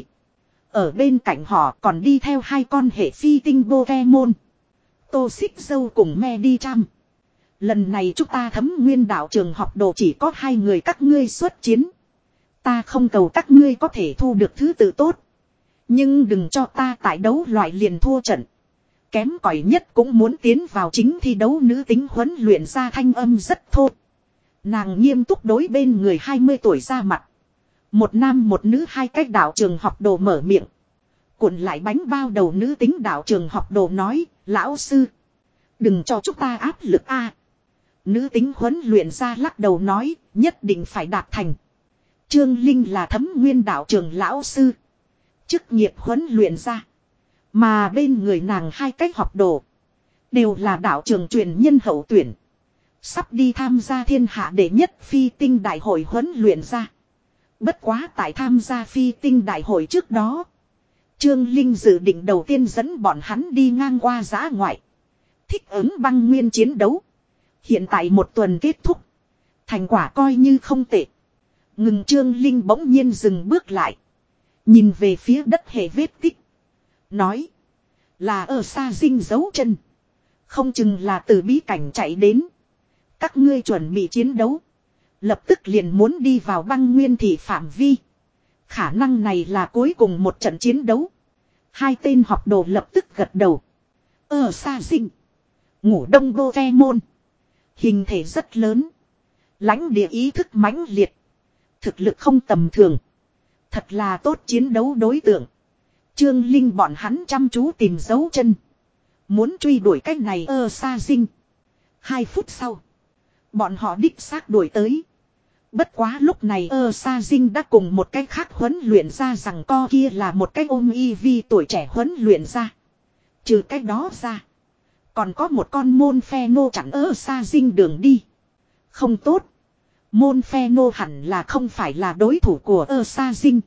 Ở bên cạnh họ còn đi theo hai con hệ phi tinh Pokemon. Tô Xích Dâu cùng Medicham. Lần này chúng ta thấm nguyên đạo trường học đồ chỉ có hai người các ngươi xuất chiến. Ta không cầu các ngươi có thể thu được thứ tự tốt. Nhưng đừng cho ta tại đấu loại liền thua trận. Kém cỏi nhất cũng muốn tiến vào chính thi đấu nữ tính huấn luyện ra thanh âm rất thô. Nàng nghiêm túc đối bên người hai mươi tuổi ra mặt. Một nam một nữ hai cách đạo trường học đồ mở miệng. Cuộn lại bánh bao đầu nữ tính đạo trường học đồ nói, lão sư. Đừng cho chúng ta áp lực a. Nữ tính huấn luyện ra lắc đầu nói, nhất định phải đạt thành. Trương Linh là thấm nguyên đạo trường lão sư. Chức nghiệp huấn luyện ra. Mà bên người nàng hai cách học đồ. Đều là đạo trường truyền nhân hậu tuyển. Sắp đi tham gia thiên hạ đệ nhất phi tinh đại hội huấn luyện ra. Bất quá tại tham gia phi tinh đại hội trước đó. Trương Linh dự định đầu tiên dẫn bọn hắn đi ngang qua giã ngoại. Thích ứng băng nguyên chiến đấu. Hiện tại một tuần kết thúc. Thành quả coi như không tệ. Ngừng Trương Linh bỗng nhiên dừng bước lại. Nhìn về phía đất hệ vết tích. Nói. Là ở xa dinh dấu chân. Không chừng là từ bí cảnh chạy đến. Các ngươi chuẩn bị chiến đấu. Lập tức liền muốn đi vào băng nguyên thị phạm vi. Khả năng này là cuối cùng một trận chiến đấu. Hai tên học đồ lập tức gật đầu. Ở xa dinh. Ngủ đông đô ve môn. Hình thể rất lớn. Lãnh địa ý thức mãnh liệt. Thực lực không tầm thường. Thật là tốt chiến đấu đối tượng. Trương Linh bọn hắn chăm chú tìm dấu chân. Muốn truy đuổi cách này ơ xa dinh. Hai phút sau. Bọn họ đích xác đuổi tới. Bất quá lúc này ơ sa dinh đã cùng một cách khác huấn luyện ra rằng co kia là một cách ôm y vi tuổi trẻ huấn luyện ra. Trừ cách đó ra. Còn có một con môn phe nô chặn ơ sa dinh đường đi. Không tốt. Môn phe nô hẳn là không phải là đối thủ của ơ sa dinh.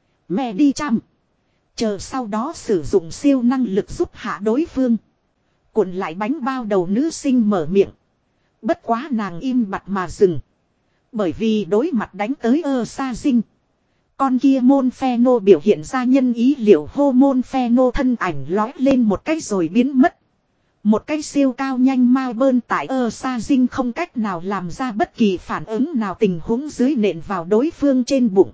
Mẹ đi chăm. Chờ sau đó sử dụng siêu năng lực giúp hạ đối phương. Cuộn lại bánh bao đầu nữ sinh mở miệng. Bất quá nàng im bặt mà dừng. Bởi vì đối mặt đánh tới ơ sa dinh. Con kia môn phe nô biểu hiện ra nhân ý liệu hô môn phe nô thân ảnh lói lên một cái rồi biến mất. Một cái siêu cao nhanh mau bơn tại ơ sa dinh không cách nào làm ra bất kỳ phản ứng nào tình huống dưới nện vào đối phương trên bụng.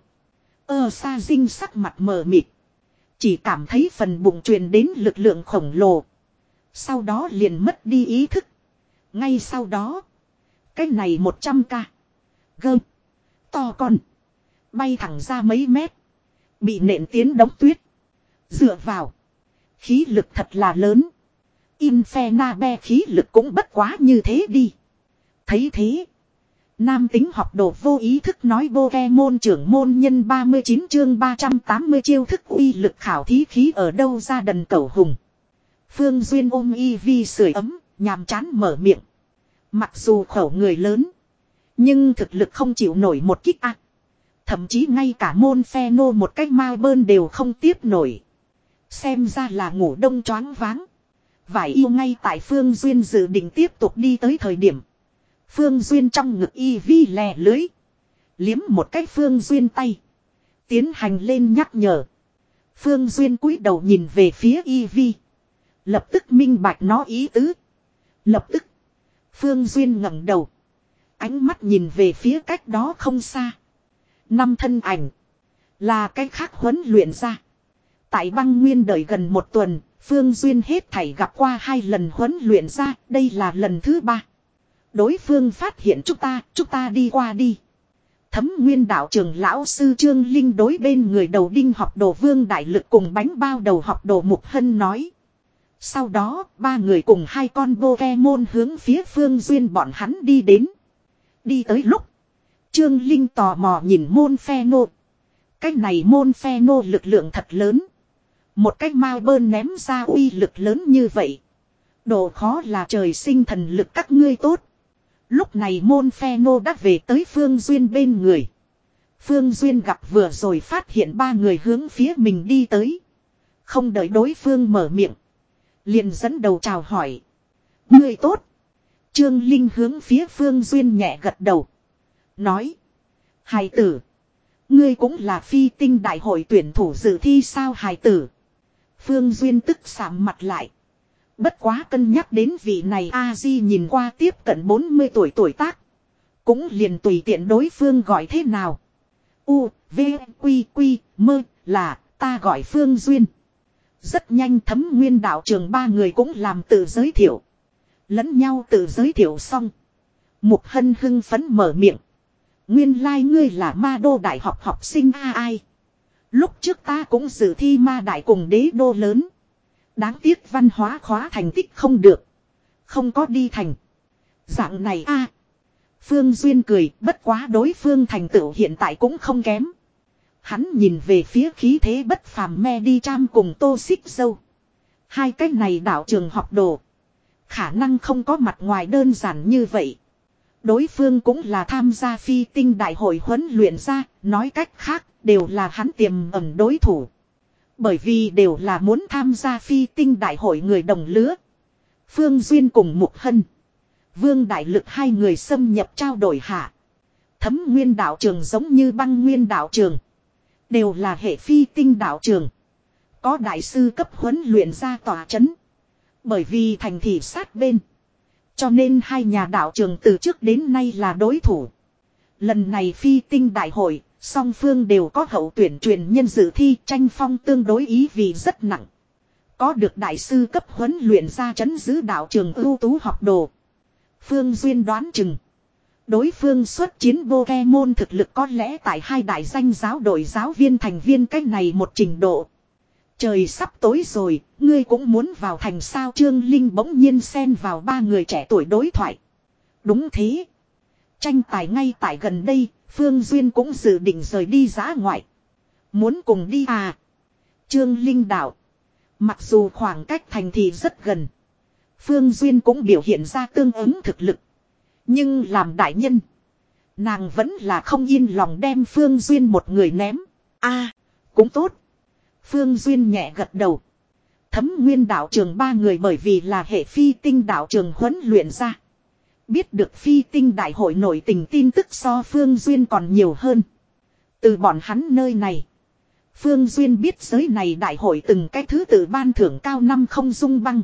Ơ sa dinh sắc mặt mờ mịt. Chỉ cảm thấy phần bụng truyền đến lực lượng khổng lồ. Sau đó liền mất đi ý thức. Ngay sau đó. Cái này một trăm ca. Gơm. To con. Bay thẳng ra mấy mét. Bị nện tiến đống tuyết. Dựa vào. Khí lực thật là lớn. Infernabe khí lực cũng bất quá như thế đi. Thấy thế. Nam tính học đồ vô ý thức nói Pokemon trưởng môn nhân ba mươi chín chương ba trăm tám mươi chiêu thức uy lực khảo thí khí ở đâu ra đần cẩu hùng. Phương Duyên ôm y vi sưởi ấm, nhàm chán mở miệng. Mặc dù khẩu người lớn. Nhưng thực lực không chịu nổi một kích ác. Thậm chí ngay cả môn phe nô một cách ma bơn đều không tiếp nổi. Xem ra là ngủ đông choáng váng. Vải yêu ngay tại Phương Duyên dự định tiếp tục đi tới thời điểm. Phương Duyên trong ngực y vi lè lưới. Liếm một cái Phương Duyên tay. Tiến hành lên nhắc nhở. Phương Duyên cúi đầu nhìn về phía y vi. Lập tức minh bạch nó ý tứ. Lập tức. Phương Duyên ngẩng đầu. Ánh mắt nhìn về phía cách đó không xa. Năm thân ảnh. Là cách khác huấn luyện ra. Tại băng nguyên đợi gần một tuần. Phương Duyên hết thảy gặp qua hai lần huấn luyện ra. Đây là lần thứ ba. Đối phương phát hiện chúng ta. Chúng ta đi qua đi. Thấm nguyên đạo trường lão sư Trương Linh đối bên người đầu đinh học đồ Vương Đại Lực cùng bánh bao đầu học đồ Mục Hân nói. Sau đó, ba người cùng hai con Pokemon hướng phía Phương Duyên bọn hắn đi đến. Đi tới lúc, Trương Linh tò mò nhìn môn phe nô. Cái này môn phe nô lực lượng thật lớn. Một cái mau bơn ném ra uy lực lớn như vậy. Độ khó là trời sinh thần lực các ngươi tốt. Lúc này môn phe nô đã về tới Phương Duyên bên người. Phương Duyên gặp vừa rồi phát hiện ba người hướng phía mình đi tới. Không đợi đối phương mở miệng. Liền dẫn đầu chào hỏi. Ngươi tốt. Trương Linh hướng phía Phương Duyên nhẹ gật đầu. Nói. Hài tử. Ngươi cũng là phi tinh đại hội tuyển thủ dự thi sao hài tử. Phương Duyên tức sạm mặt lại. Bất quá cân nhắc đến vị này A-di nhìn qua tiếp cận bốn mươi tuổi tuổi tác. Cũng liền tùy tiện đối phương gọi thế nào. U, V, Quy, Quy, Mơ, là, ta gọi Phương Duyên. Rất nhanh Thấm nguyên đạo trường ba người cũng làm tự giới thiệu. Lẫn nhau tự giới thiệu xong. Mục Hân hưng phấn mở miệng. Nguyên lai like ngươi là ma đô đại học học sinh a ai. Lúc trước ta cũng dự thi ma đại cùng đế đô lớn. Đáng tiếc văn hóa khóa thành tích không được. Không có đi thành. Dạng này a à. Phương Duyên cười bất quá đối phương thành tựu hiện tại cũng không kém. Hắn nhìn về phía khí thế bất phàm me đi tram cùng tô xích dâu. Hai cái này đạo trường học đồ. Khả năng không có mặt ngoài đơn giản như vậy. Đối phương cũng là tham gia phi tinh đại hội huấn luyện ra, nói cách khác, đều là hắn tiềm ẩn đối thủ. Bởi vì đều là muốn tham gia phi tinh đại hội người đồng lứa. Phương Duyên cùng Mục Hân, Vương Đại Lực hai người xâm nhập trao đổi hạ. Thấm nguyên đạo trường giống như băng nguyên đạo trường. Đều là hệ phi tinh đạo trường. Có đại sư cấp huấn luyện ra tòa chấn. Bởi vì thành thị sát bên. Cho nên hai nhà đạo trường từ trước đến nay là đối thủ. Lần này phi tinh đại hội, song phương đều có hậu tuyển truyền nhân dự thi, tranh phong tương đối ý vì rất nặng. Có được đại sư cấp huấn luyện ra chấn giữ đạo trường ưu tú học đồ. Phương Duyên đoán chừng. Đối phương xuất chiến Pokemon thực lực có lẽ tại hai đại danh giáo đội giáo viên thành viên cách này một trình độ. Trời sắp tối rồi, ngươi cũng muốn vào thành sao? Trương Linh bỗng nhiên xen vào ba người trẻ tuổi đối thoại. Đúng thế. Tranh tài ngay tại gần đây, Phương Duyên cũng dự định rời đi dã ngoại. Muốn cùng đi à? Trương Linh đạo. Mặc dù khoảng cách thành thị rất gần. Phương Duyên cũng biểu hiện ra tương ứng thực lực. Nhưng làm đại nhân. Nàng vẫn là không yên lòng đem Phương Duyên một người ném. A, cũng tốt. Phương Duyên nhẹ gật đầu. Thấm nguyên đạo trường ba người bởi vì là hệ phi tinh đạo trường huấn luyện ra. Biết được phi tinh đại hội nổi tình tin tức so Phương Duyên còn nhiều hơn. Từ bọn hắn nơi này. Phương Duyên biết giới này đại hội từng cái thứ tự ban thưởng cao năm không dung băng.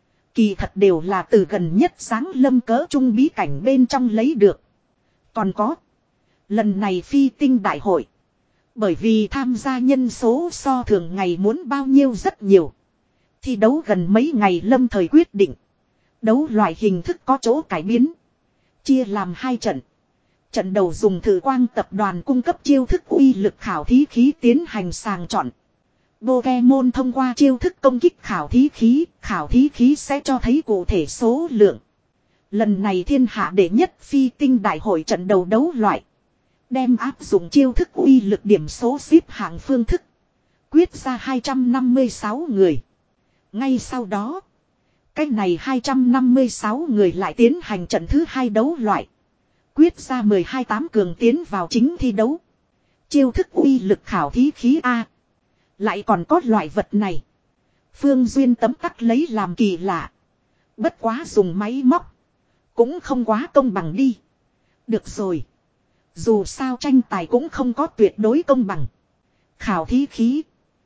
Kỳ thật đều là từ gần nhất sáng lâm cỡ trung bí cảnh bên trong lấy được. Còn có. Lần này phi tinh đại hội. Bởi vì tham gia nhân số so thường ngày muốn bao nhiêu rất nhiều. Thi đấu gần mấy ngày lâm thời quyết định. Đấu loại hình thức có chỗ cải biến. Chia làm hai trận. Trận đầu dùng thử quang tập đoàn cung cấp chiêu thức uy lực khảo thí khí tiến hành sàng chọn. Pokemon thông qua chiêu thức công kích khảo thí khí, khảo thí khí sẽ cho thấy cụ thể số lượng. Lần này thiên hạ đệ nhất phi tinh đại hội trận đầu đấu loại. Đem áp dụng chiêu thức uy lực điểm số xếp hạng phương thức. Quyết ra hai trăm năm mươi sáu người. Ngay sau đó, cách này hai trăm năm mươi sáu người lại tiến hành trận thứ hai đấu loại. Quyết ra mười hai tám cường tiến vào chính thi đấu. Chiêu thức uy lực khảo thí khí A. Lại còn có loại vật này. Phương Duyên tấm tắc lấy làm kỳ lạ. Bất quá dùng máy móc. Cũng không quá công bằng đi. Được rồi. Dù sao tranh tài cũng không có tuyệt đối công bằng. Khảo thí khí.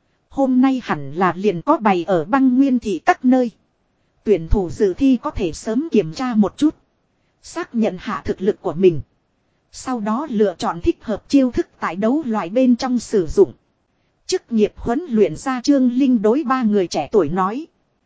Hôm nay hẳn là liền có bày ở băng nguyên thị các nơi. Tuyển thủ dự thi có thể sớm kiểm tra một chút. Xác nhận hạ thực lực của mình. Sau đó lựa chọn thích hợp chiêu thức tại đấu loại bên trong sử dụng. Chức nghiệp huấn luyện ra Trương Linh đối ba người trẻ tuổi nói.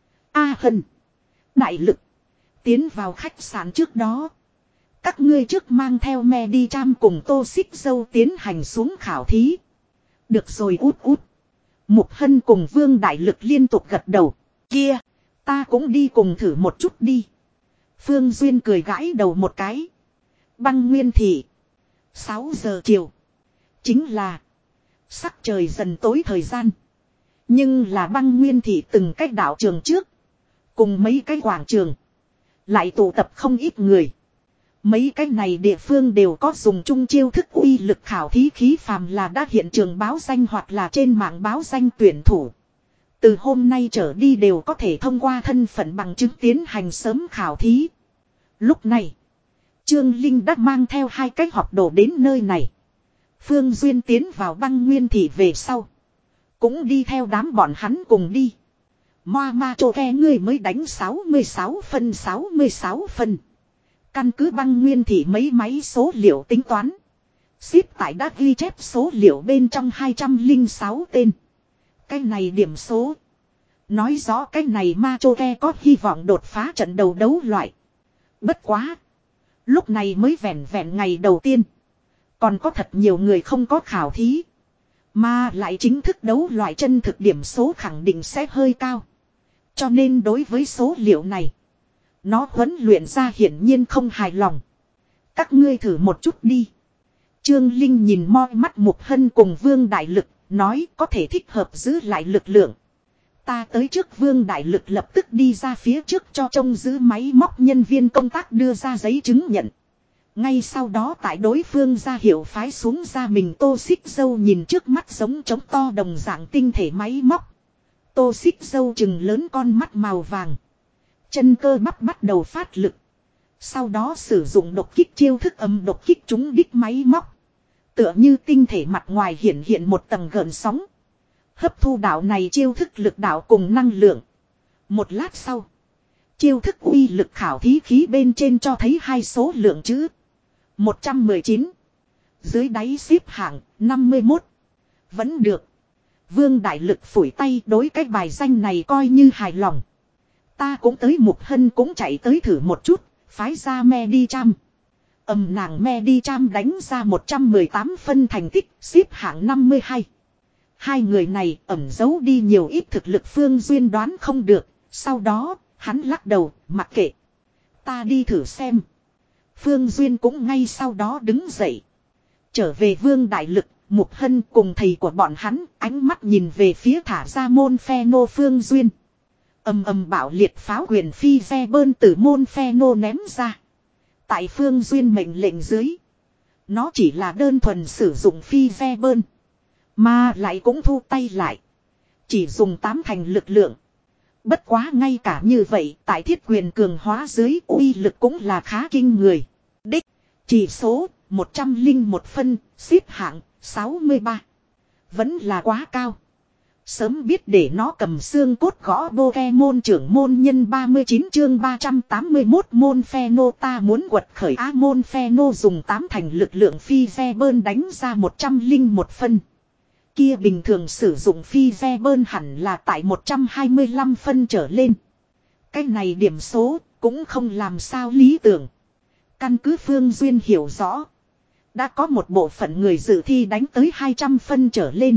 A Hân. Đại Lực. Tiến vào khách sạn trước đó. Các ngươi trước mang theo me đi tram cùng Tô Xích Dâu tiến hành xuống khảo thí. Được rồi út út. Mục Hân cùng Vương Đại Lực liên tục gật đầu. Kia. Ta cũng đi cùng thử một chút đi. Phương Duyên cười gãi đầu một cái. Băng Nguyên Thị. sáu giờ chiều. Chính là. Sắc trời dần tối thời gian. Nhưng là Băng Nguyên Thị từng cách đảo trường trước. Cùng mấy cái quảng trường. Lại tụ tập không ít người. Mấy cái này địa phương đều có dùng chung chiêu thức uy lực khảo thí khí phàm là đã hiện trường báo danh hoặc là trên mạng báo danh tuyển thủ. Từ hôm nay trở đi đều có thể thông qua thân phận bằng chứng tiến hành sớm khảo thí. Lúc này, Trương Linh đã mang theo hai cái học đồ đến nơi này. Phương Duyên tiến vào Băng Nguyên Thị về sau. Cũng đi theo đám bọn hắn cùng đi. Moa ma trô ke ngươi mới đánh sáu mươi sáu phân sáu mươi sáu phân. Căn cứ Băng Nguyên Thị mấy máy số liệu tính toán. Xếp tại đã ghi chép số liệu bên trong hai trăm lẻ sáu tên. Cái này điểm số. Nói rõ cái này ma chô ke có hy vọng đột phá trận đầu đấu loại. Bất quá. Lúc này mới vẹn vẹn ngày đầu tiên. Còn có thật nhiều người không có khảo thí. Mà lại chính thức đấu loại chân thực điểm số khẳng định sẽ hơi cao. Cho nên đối với số liệu này. Nó huấn luyện ra hiển nhiên không hài lòng. Các ngươi thử một chút đi. Trương Linh nhìn moi mắt Mục Hân cùng Vương Đại Lực. Nói có thể thích hợp giữ lại lực lượng. Ta tới trước. Vương Đại Lực lập tức đi ra phía trước cho trông giữ máy móc nhân viên công tác đưa ra giấy chứng nhận. Ngay sau đó tại đối phương ra hiệu phái xuống ra mình Tô Xích Dâu nhìn trước mắt giống trống to đồng dạng tinh thể máy móc. Tô Xích Dâu chừng lớn con mắt màu vàng. Chân cơ bắp bắt đầu phát lực. Sau đó sử dụng độc kích chiêu thức âm độc kích trúng đích máy móc. Tựa như tinh thể mặt ngoài hiện hiện một tầng gợn sóng. Hấp thu đạo này chiêu thức lực đạo cùng năng lượng. Một lát sau. Chiêu thức uy lực khảo thí khí bên trên cho thấy hai số lượng chữ. một trăm mười chín. Dưới đáy xếp hạng năm mươi mốt. Vẫn được. Vương Đại Lực phủi tay đối cái bài danh này coi như hài lòng. Ta cũng tới Mục Hân cũng chạy tới thử một chút. Phái ra Medicham. Ầm nàng Medicham đánh ra một trăm mười tám phân thành tích xếp hạng năm mươi hai. Hai người này ẩn giấu đi nhiều ít thực lực Phương Duyên đoán không được. Sau đó hắn lắc đầu mặc kệ. Ta đi thử xem. Phương Duyên cũng ngay sau đó đứng dậy. Trở về Vương Đại Lực, Mục Hân cùng thầy của bọn hắn, ánh mắt nhìn về phía thả ra môn phe nô Phương Duyên. Ầm ầm bạo liệt pháo quyền phi ve bơn từ môn phe nô ném ra. Tại Phương Duyên mệnh lệnh dưới. Nó chỉ là đơn thuần sử dụng phi ve bơn. Mà lại cũng thu tay lại. Chỉ dùng tám thành lực lượng. Bất quá ngay cả như vậy, tại thiết quyền cường hóa dưới uy lực cũng là khá kinh người. Đích, chỉ số một trăm lẻ một phân, xếp hạng sáu mươi ba. Vẫn là quá cao. Sớm biết để nó cầm xương cốt gõ Pokemon trưởng môn nhân ba mươi chín chương ba trăm tám mươi mốt môn Pheno ta muốn quật khởi á môn Pheno dùng tám thành lực lượng phi ve bơn đánh ra một trăm lẻ một phân. Kia bình thường sử dụng phi ve bơn hẳn là tại một trăm hai mươi lăm phân trở lên. Cái này điểm số cũng không làm sao lý tưởng. Căn cứ Phương Duyên hiểu rõ. Đã có một bộ phận người dự thi đánh tới hai trăm phân trở lên.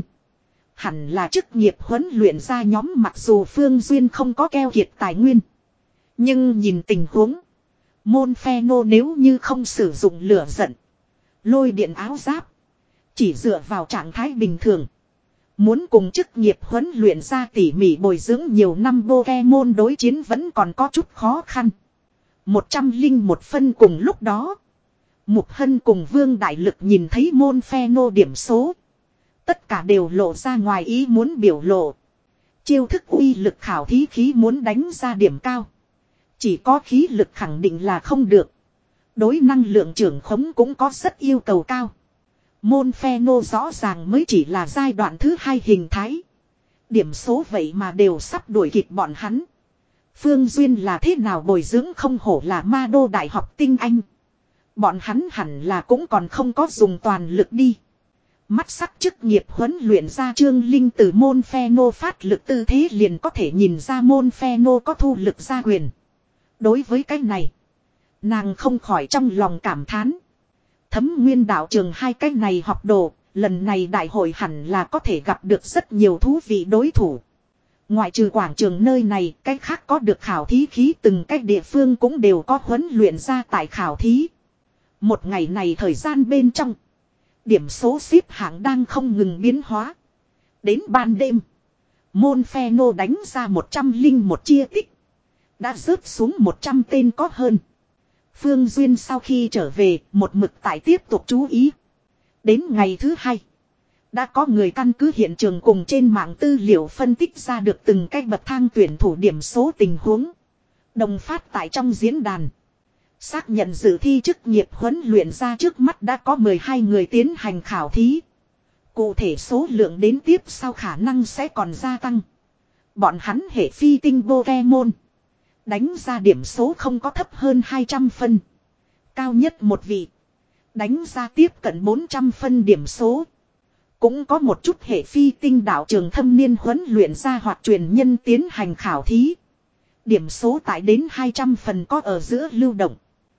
Hẳn là chức nghiệp huấn luyện ra nhóm mặc dù Phương Duyên không có keo kiệt tài nguyên. Nhưng nhìn tình huống. Môn Pheno nếu như không sử dụng lửa giận. Lôi điện áo giáp. Chỉ dựa vào trạng thái bình thường. Muốn cùng chức nghiệp huấn luyện ra tỉ mỉ bồi dưỡng nhiều năm Pokemon đối chiến vẫn còn có chút khó khăn. một trăm lẻ một phân cùng lúc đó. Mục Hân cùng Vương Đại Lực nhìn thấy môn Pheno điểm số. Tất cả đều lộ ra ngoài ý muốn biểu lộ. Chiêu thức uy lực khảo thí khí muốn đánh ra điểm cao. Chỉ có khí lực khẳng định là không được. Đối năng lượng trưởng khống cũng có rất yêu cầu cao. Môn Pheno rõ ràng mới chỉ là giai đoạn thứ hai hình thái. Điểm số vậy mà đều sắp đuổi kịp bọn hắn. Phương Duyên là thế nào bồi dưỡng không hổ là ma đô đại học tinh anh. Bọn hắn hẳn là cũng còn không có dùng toàn lực đi. Mắt sắc chức nghiệp huấn luyện ra Trương Linh từ môn Pheno phát lực tư thế liền có thể nhìn ra môn Pheno có thu lực ra quyền. Đối với cái này, nàng không khỏi trong lòng cảm thán. Thấm Nguyên đạo trường hai cái này học đồ, lần này đại hội hẳn là có thể gặp được rất nhiều thú vị đối thủ. Ngoại trừ quảng trường nơi này, cái khác có được khảo thí khí từng cái địa phương cũng đều có huấn luyện ra tại khảo thí. Một ngày này thời gian bên trong. Điểm số xếp hạng đang không ngừng biến hóa. Đến ban đêm. Môn Pheno đánh ra một trăm lẻ một chia tích. Đã rớt xuống một trăm tên có hơn. Phương Duyên sau khi trở về một mực tại tiếp tục chú ý. Đến ngày thứ hai. Đã có người căn cứ hiện trường cùng trên mạng tư liệu phân tích ra được từng cái bậc thang tuyển thủ điểm số tình huống. Đồng phát tại trong diễn đàn. Xác nhận dự thi chức nghiệp huấn luyện ra trước mắt đã có mười hai người tiến hành khảo thí. Cụ thể số lượng đến tiếp sau khả năng sẽ còn gia tăng. Bọn hắn hệ phi tinh Pokemon. Đánh ra điểm số không có thấp hơn hai trăm phân. Cao nhất một vị. Đánh ra tiếp cận bốn trăm phân điểm số. Cũng có một chút hệ phi tinh đạo trường thâm niên huấn luyện ra hoặc truyền nhân tiến hành khảo thí. Điểm số tại đến hai trăm phần có ở giữa lưu động.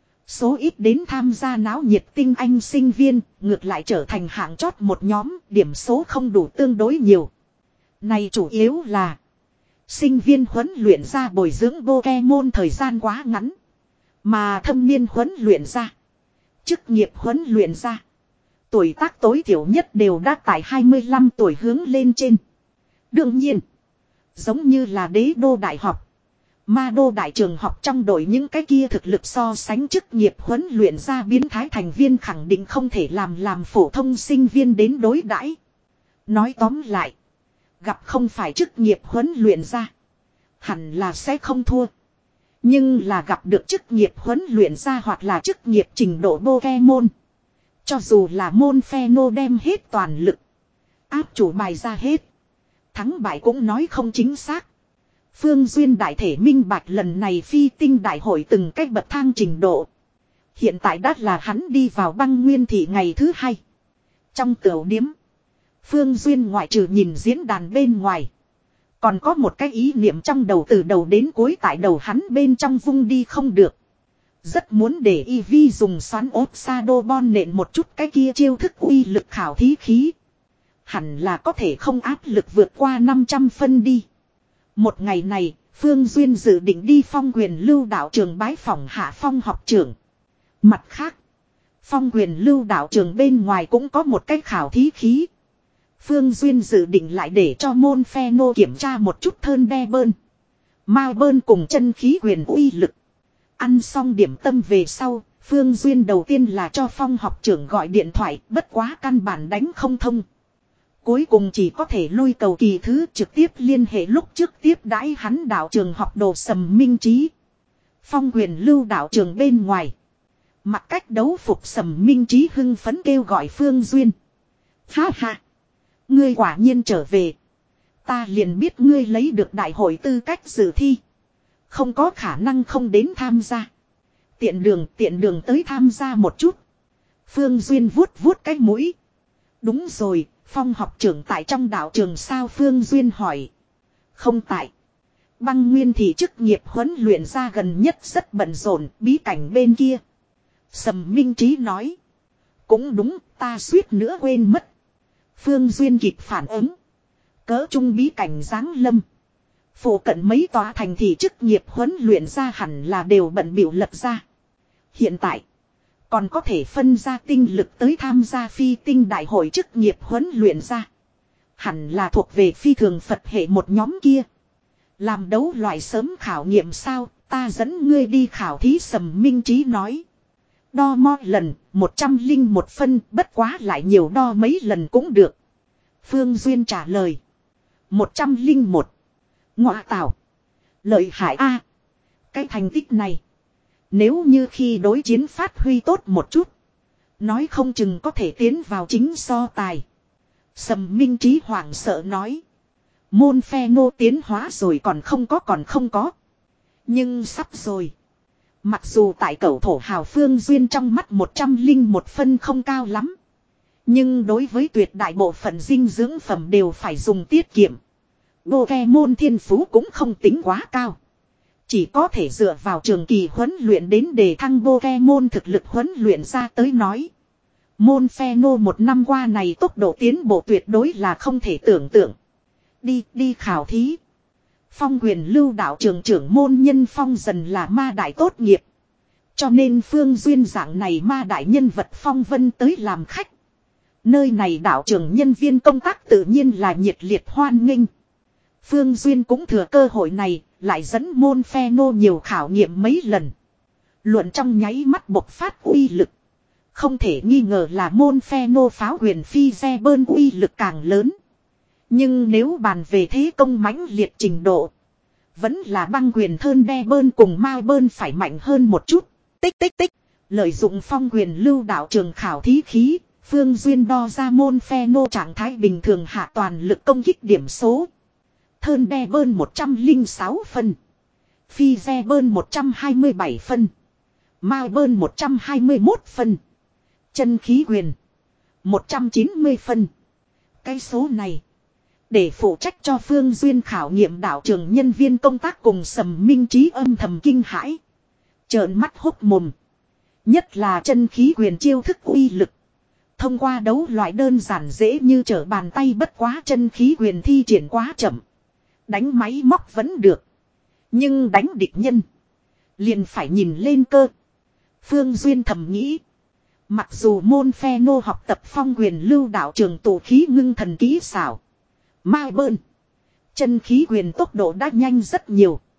Số ít đến tham gia náo nhiệt tinh anh sinh viên, ngược lại trở thành hạng chót một nhóm, điểm số không đủ tương đối nhiều. Này chủ yếu là sinh viên huấn luyện ra bồi dưỡng Pokemon thời gian quá ngắn. Mà thâm niên huấn luyện ra, chức nghiệp huấn luyện ra, tuổi tác tối thiểu nhất đều đã tại hai mươi lăm tuổi hướng lên trên. Đương nhiên, giống như là đế đô đại học, Ma đô đại trường học trong đội những cái kia thực lực so sánh chức nghiệp huấn luyện ra biến thái thành viên khẳng định không thể làm làm phổ thông sinh viên đến đối đãi. Nói tóm lại, gặp không phải chức nghiệp huấn luyện ra, hẳn là sẽ không thua. Nhưng là gặp được chức nghiệp huấn luyện ra hoặc là chức nghiệp trình độ Pokemon, cho dù là môn Pheno đem hết toàn lực, áp chủ bài ra hết, thắng bại cũng nói không chính xác. Phương Duyên đại thể minh bạch lần này phi tinh đại hội từng cách bậc thang trình độ. Hiện tại đã là hắn đi vào băng nguyên thị ngày thứ hai. Trong tiểu điếm, Phương Duyên ngoại trừ nhìn diễn đàn bên ngoài, còn có một cái ý niệm trong đầu từ đầu đến cuối tại đầu hắn bên trong vung đi không được. Rất muốn để Eevee dùng xoắn ốp Shadowball nện một chút cái kia chiêu thức uy lực khảo thí khí. Hẳn là có thể không áp lực vượt qua năm trăm phân đi. Một ngày này, Phương Duyên dự định đi Phong Quyền Lưu đạo trường bái phỏng Hạ Phong học trưởng. Mặt khác, Phong Quyền Lưu đạo trường bên ngoài cũng có một cái khảo thí khí. Phương Duyên dự định lại để cho môn Pheno kiểm tra một chút thơn đe bơn, ma bơn cùng chân khí quyền uy lực. Ăn xong điểm tâm về sau, Phương Duyên đầu tiên là cho Phong học trưởng gọi điện thoại, bất quá căn bản đánh không thông. Cuối cùng chỉ có thể lôi cầu kỳ thứ trực tiếp liên hệ lúc trước tiếp đãi hắn đạo trường học đồ Sầm Minh Trí. Phong Quyền Lưu đạo trường bên ngoài, mặc cách đấu phục Sầm Minh Trí hưng phấn kêu gọi Phương Duyên. Ha ha! Ngươi quả nhiên trở về. Ta liền biết ngươi lấy được đại hội tư cách dự thi, không có khả năng không đến tham gia. Tiện đường tiện đường tới tham gia một chút. Phương Duyên vuốt vuốt cái mũi. Đúng rồi, Phong học trưởng tại trong đạo trường sao? Phương Duyên hỏi. Không tại. Băng nguyên thì chức nghiệp huấn luyện ra gần nhất rất bận rộn, bí cảnh bên kia. Sầm Minh Trí nói. Cũng đúng, ta suýt nữa quên mất. Phương Duyên kịp phản ứng. Cỡ trung bí cảnh giáng lâm. Phủ cận mấy tòa thành thị chức nghiệp huấn luyện ra hẳn là đều bận biểu lập ra. Hiện tại, còn có thể phân ra tinh lực tới tham gia phi tinh đại hội chức nghiệp huấn luyện ra. Hẳn là thuộc về phi thường Phật hệ một nhóm kia. Làm đấu loại sớm khảo nghiệm sao, ta dẫn ngươi đi khảo thí. Sầm Minh Trí nói. Đo mo lần, một trăm linh một phân, bất quá lại nhiều đo mấy lần cũng được. Phương Duyên trả lời. một trăm linh một. Ngọa tảo. Lợi hại a. Cái thành tích này, nếu như khi đối chiến phát huy tốt một chút, nói không chừng có thể tiến vào chính so tài. Sầm Minh Trí hoảng sợ nói. Môn Pheno tiến hóa rồi còn không có còn không có. Nhưng sắp rồi. Mặc dù tại cẩu thổ hào Phương Duyên trong mắt một trăm linh một phân không cao lắm, nhưng đối với tuyệt đại bộ phận dinh dưỡng phẩm đều phải dùng tiết kiệm. Pokemon thiên phú cũng không tính quá cao, chỉ có thể dựa vào trường kỳ huấn luyện đến đề thăng Pokemon thực lực huấn luyện ra tới nói. Môn Pheno một năm qua này tốc độ tiến bộ tuyệt đối là không thể tưởng tượng. Đi, đi khảo thí. Phong Quyền Lưu đạo trường trưởng môn Nhân Phong dần là ma đại tốt nghiệp, cho nên Phương Duyên dạng này ma đại nhân vật phong vân tới làm khách. Nơi này đạo trường nhân viên công tác tự nhiên là nhiệt liệt hoan nghênh. Phương Duyên cũng thừa cơ hội này, lại dẫn môn Pheno nhiều khảo nghiệm mấy lần. Luận trong nháy mắt bộc phát uy lực, không thể nghi ngờ là môn Pheno pháo huyền phi xe bơn uy lực càng lớn. Nhưng nếu bàn về thế công mãnh liệt trình độ, vẫn là băng quyền thơn đe bơn cùng ma bơn phải mạnh hơn một chút. Tích tích tích, lợi dụng Phong Quyền Lưu đạo trường khảo thí khí, Phương Duyên đo ra môn Pheno trạng thái bình thường hạ toàn lực công kích điểm số. Thơn đe bơn một trăm linh sáu phân, phi xe bơn một trăm hai mươi bảy phân, ma bơn một trăm hai mươi mốt phân, chân khí quyền một trăm chín mươi phân. Cái số này, để phụ trách cho Phương Duyên khảo nghiệm đạo trường nhân viên công tác cùng Sầm Minh Trí âm thầm kinh hãi, trợn mắt hốc mồm. Nhất là chân khí quyền chiêu thức uy lực, thông qua đấu loại đơn giản dễ như trở bàn tay, bất quá chân khí quyền thi triển quá chậm. Đánh máy móc vẫn được, nhưng đánh địch nhân liền phải nhìn lên cơ. Phương Duyên thầm nghĩ, mặc dù môn Pheno học tập Phong Quyền Lưu đạo trường tụ khí ngưng thần kỹ xảo, ma bơn, chân khí quyền tốc độ đã nhanh rất nhiều,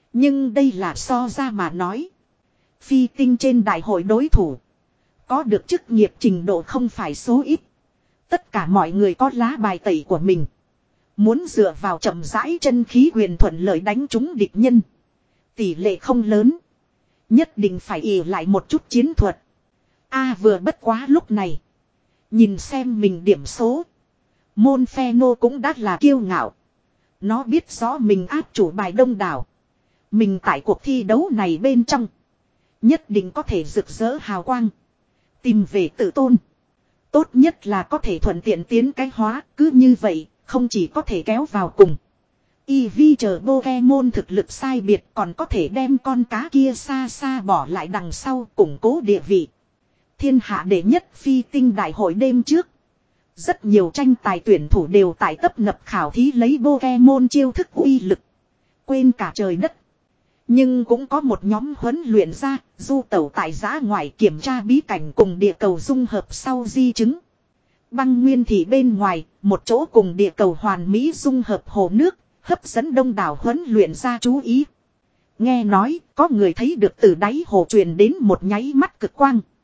Nhưng đây là so ra mà nói. Phi tinh trên đại hội đối thủ. Có được chức nghiệp trình độ không phải số ít. Tất cả mọi người có lá bài tẩy của mình. Muốn dựa vào chậm rãi chân khí quyền thuận lợi đánh trúng địch nhân. Tỷ lệ không lớn. Nhất định phải ỉ lại một chút chiến thuật. A vừa bất quá lúc này. Nhìn xem mình điểm số. Môn phe nô cũng đã là kiêu ngạo. Nó biết rõ mình áp chủ bài đông đảo. Mình tại cuộc thi đấu này bên trong. Nhất định có thể rực rỡ hào quang. Tìm về tự tôn. Tốt nhất là có thể thuận tiện tiến cái hóa. Cứ như vậy không chỉ có thể kéo vào cùng. Eevee chờ Pokemon thực lực sai biệt còn có thể đem con cá kia xa xa bỏ lại đằng sau củng cố địa vị. Thiên hạ đệ nhất phi tinh đại hội đêm trước. Rất nhiều tranh tài tuyển thủ đều tại tấp nập khảo thí lấy Pokemon chiêu thức uy lực. Quên cả trời đất. Nhưng cũng có một nhóm huấn luyện ra, du tẩu tại giã ngoại kiểm tra bí cảnh cùng địa cầu dung hợp sau di chứng. Băng nguyên thị bên ngoài, một chỗ cùng địa cầu hoàn mỹ dung hợp hồ nước, hấp dẫn đông đảo huấn luyện ra chú ý. Nghe nói, có người thấy được từ đáy hồ truyền đến một nháy mắt cực quang.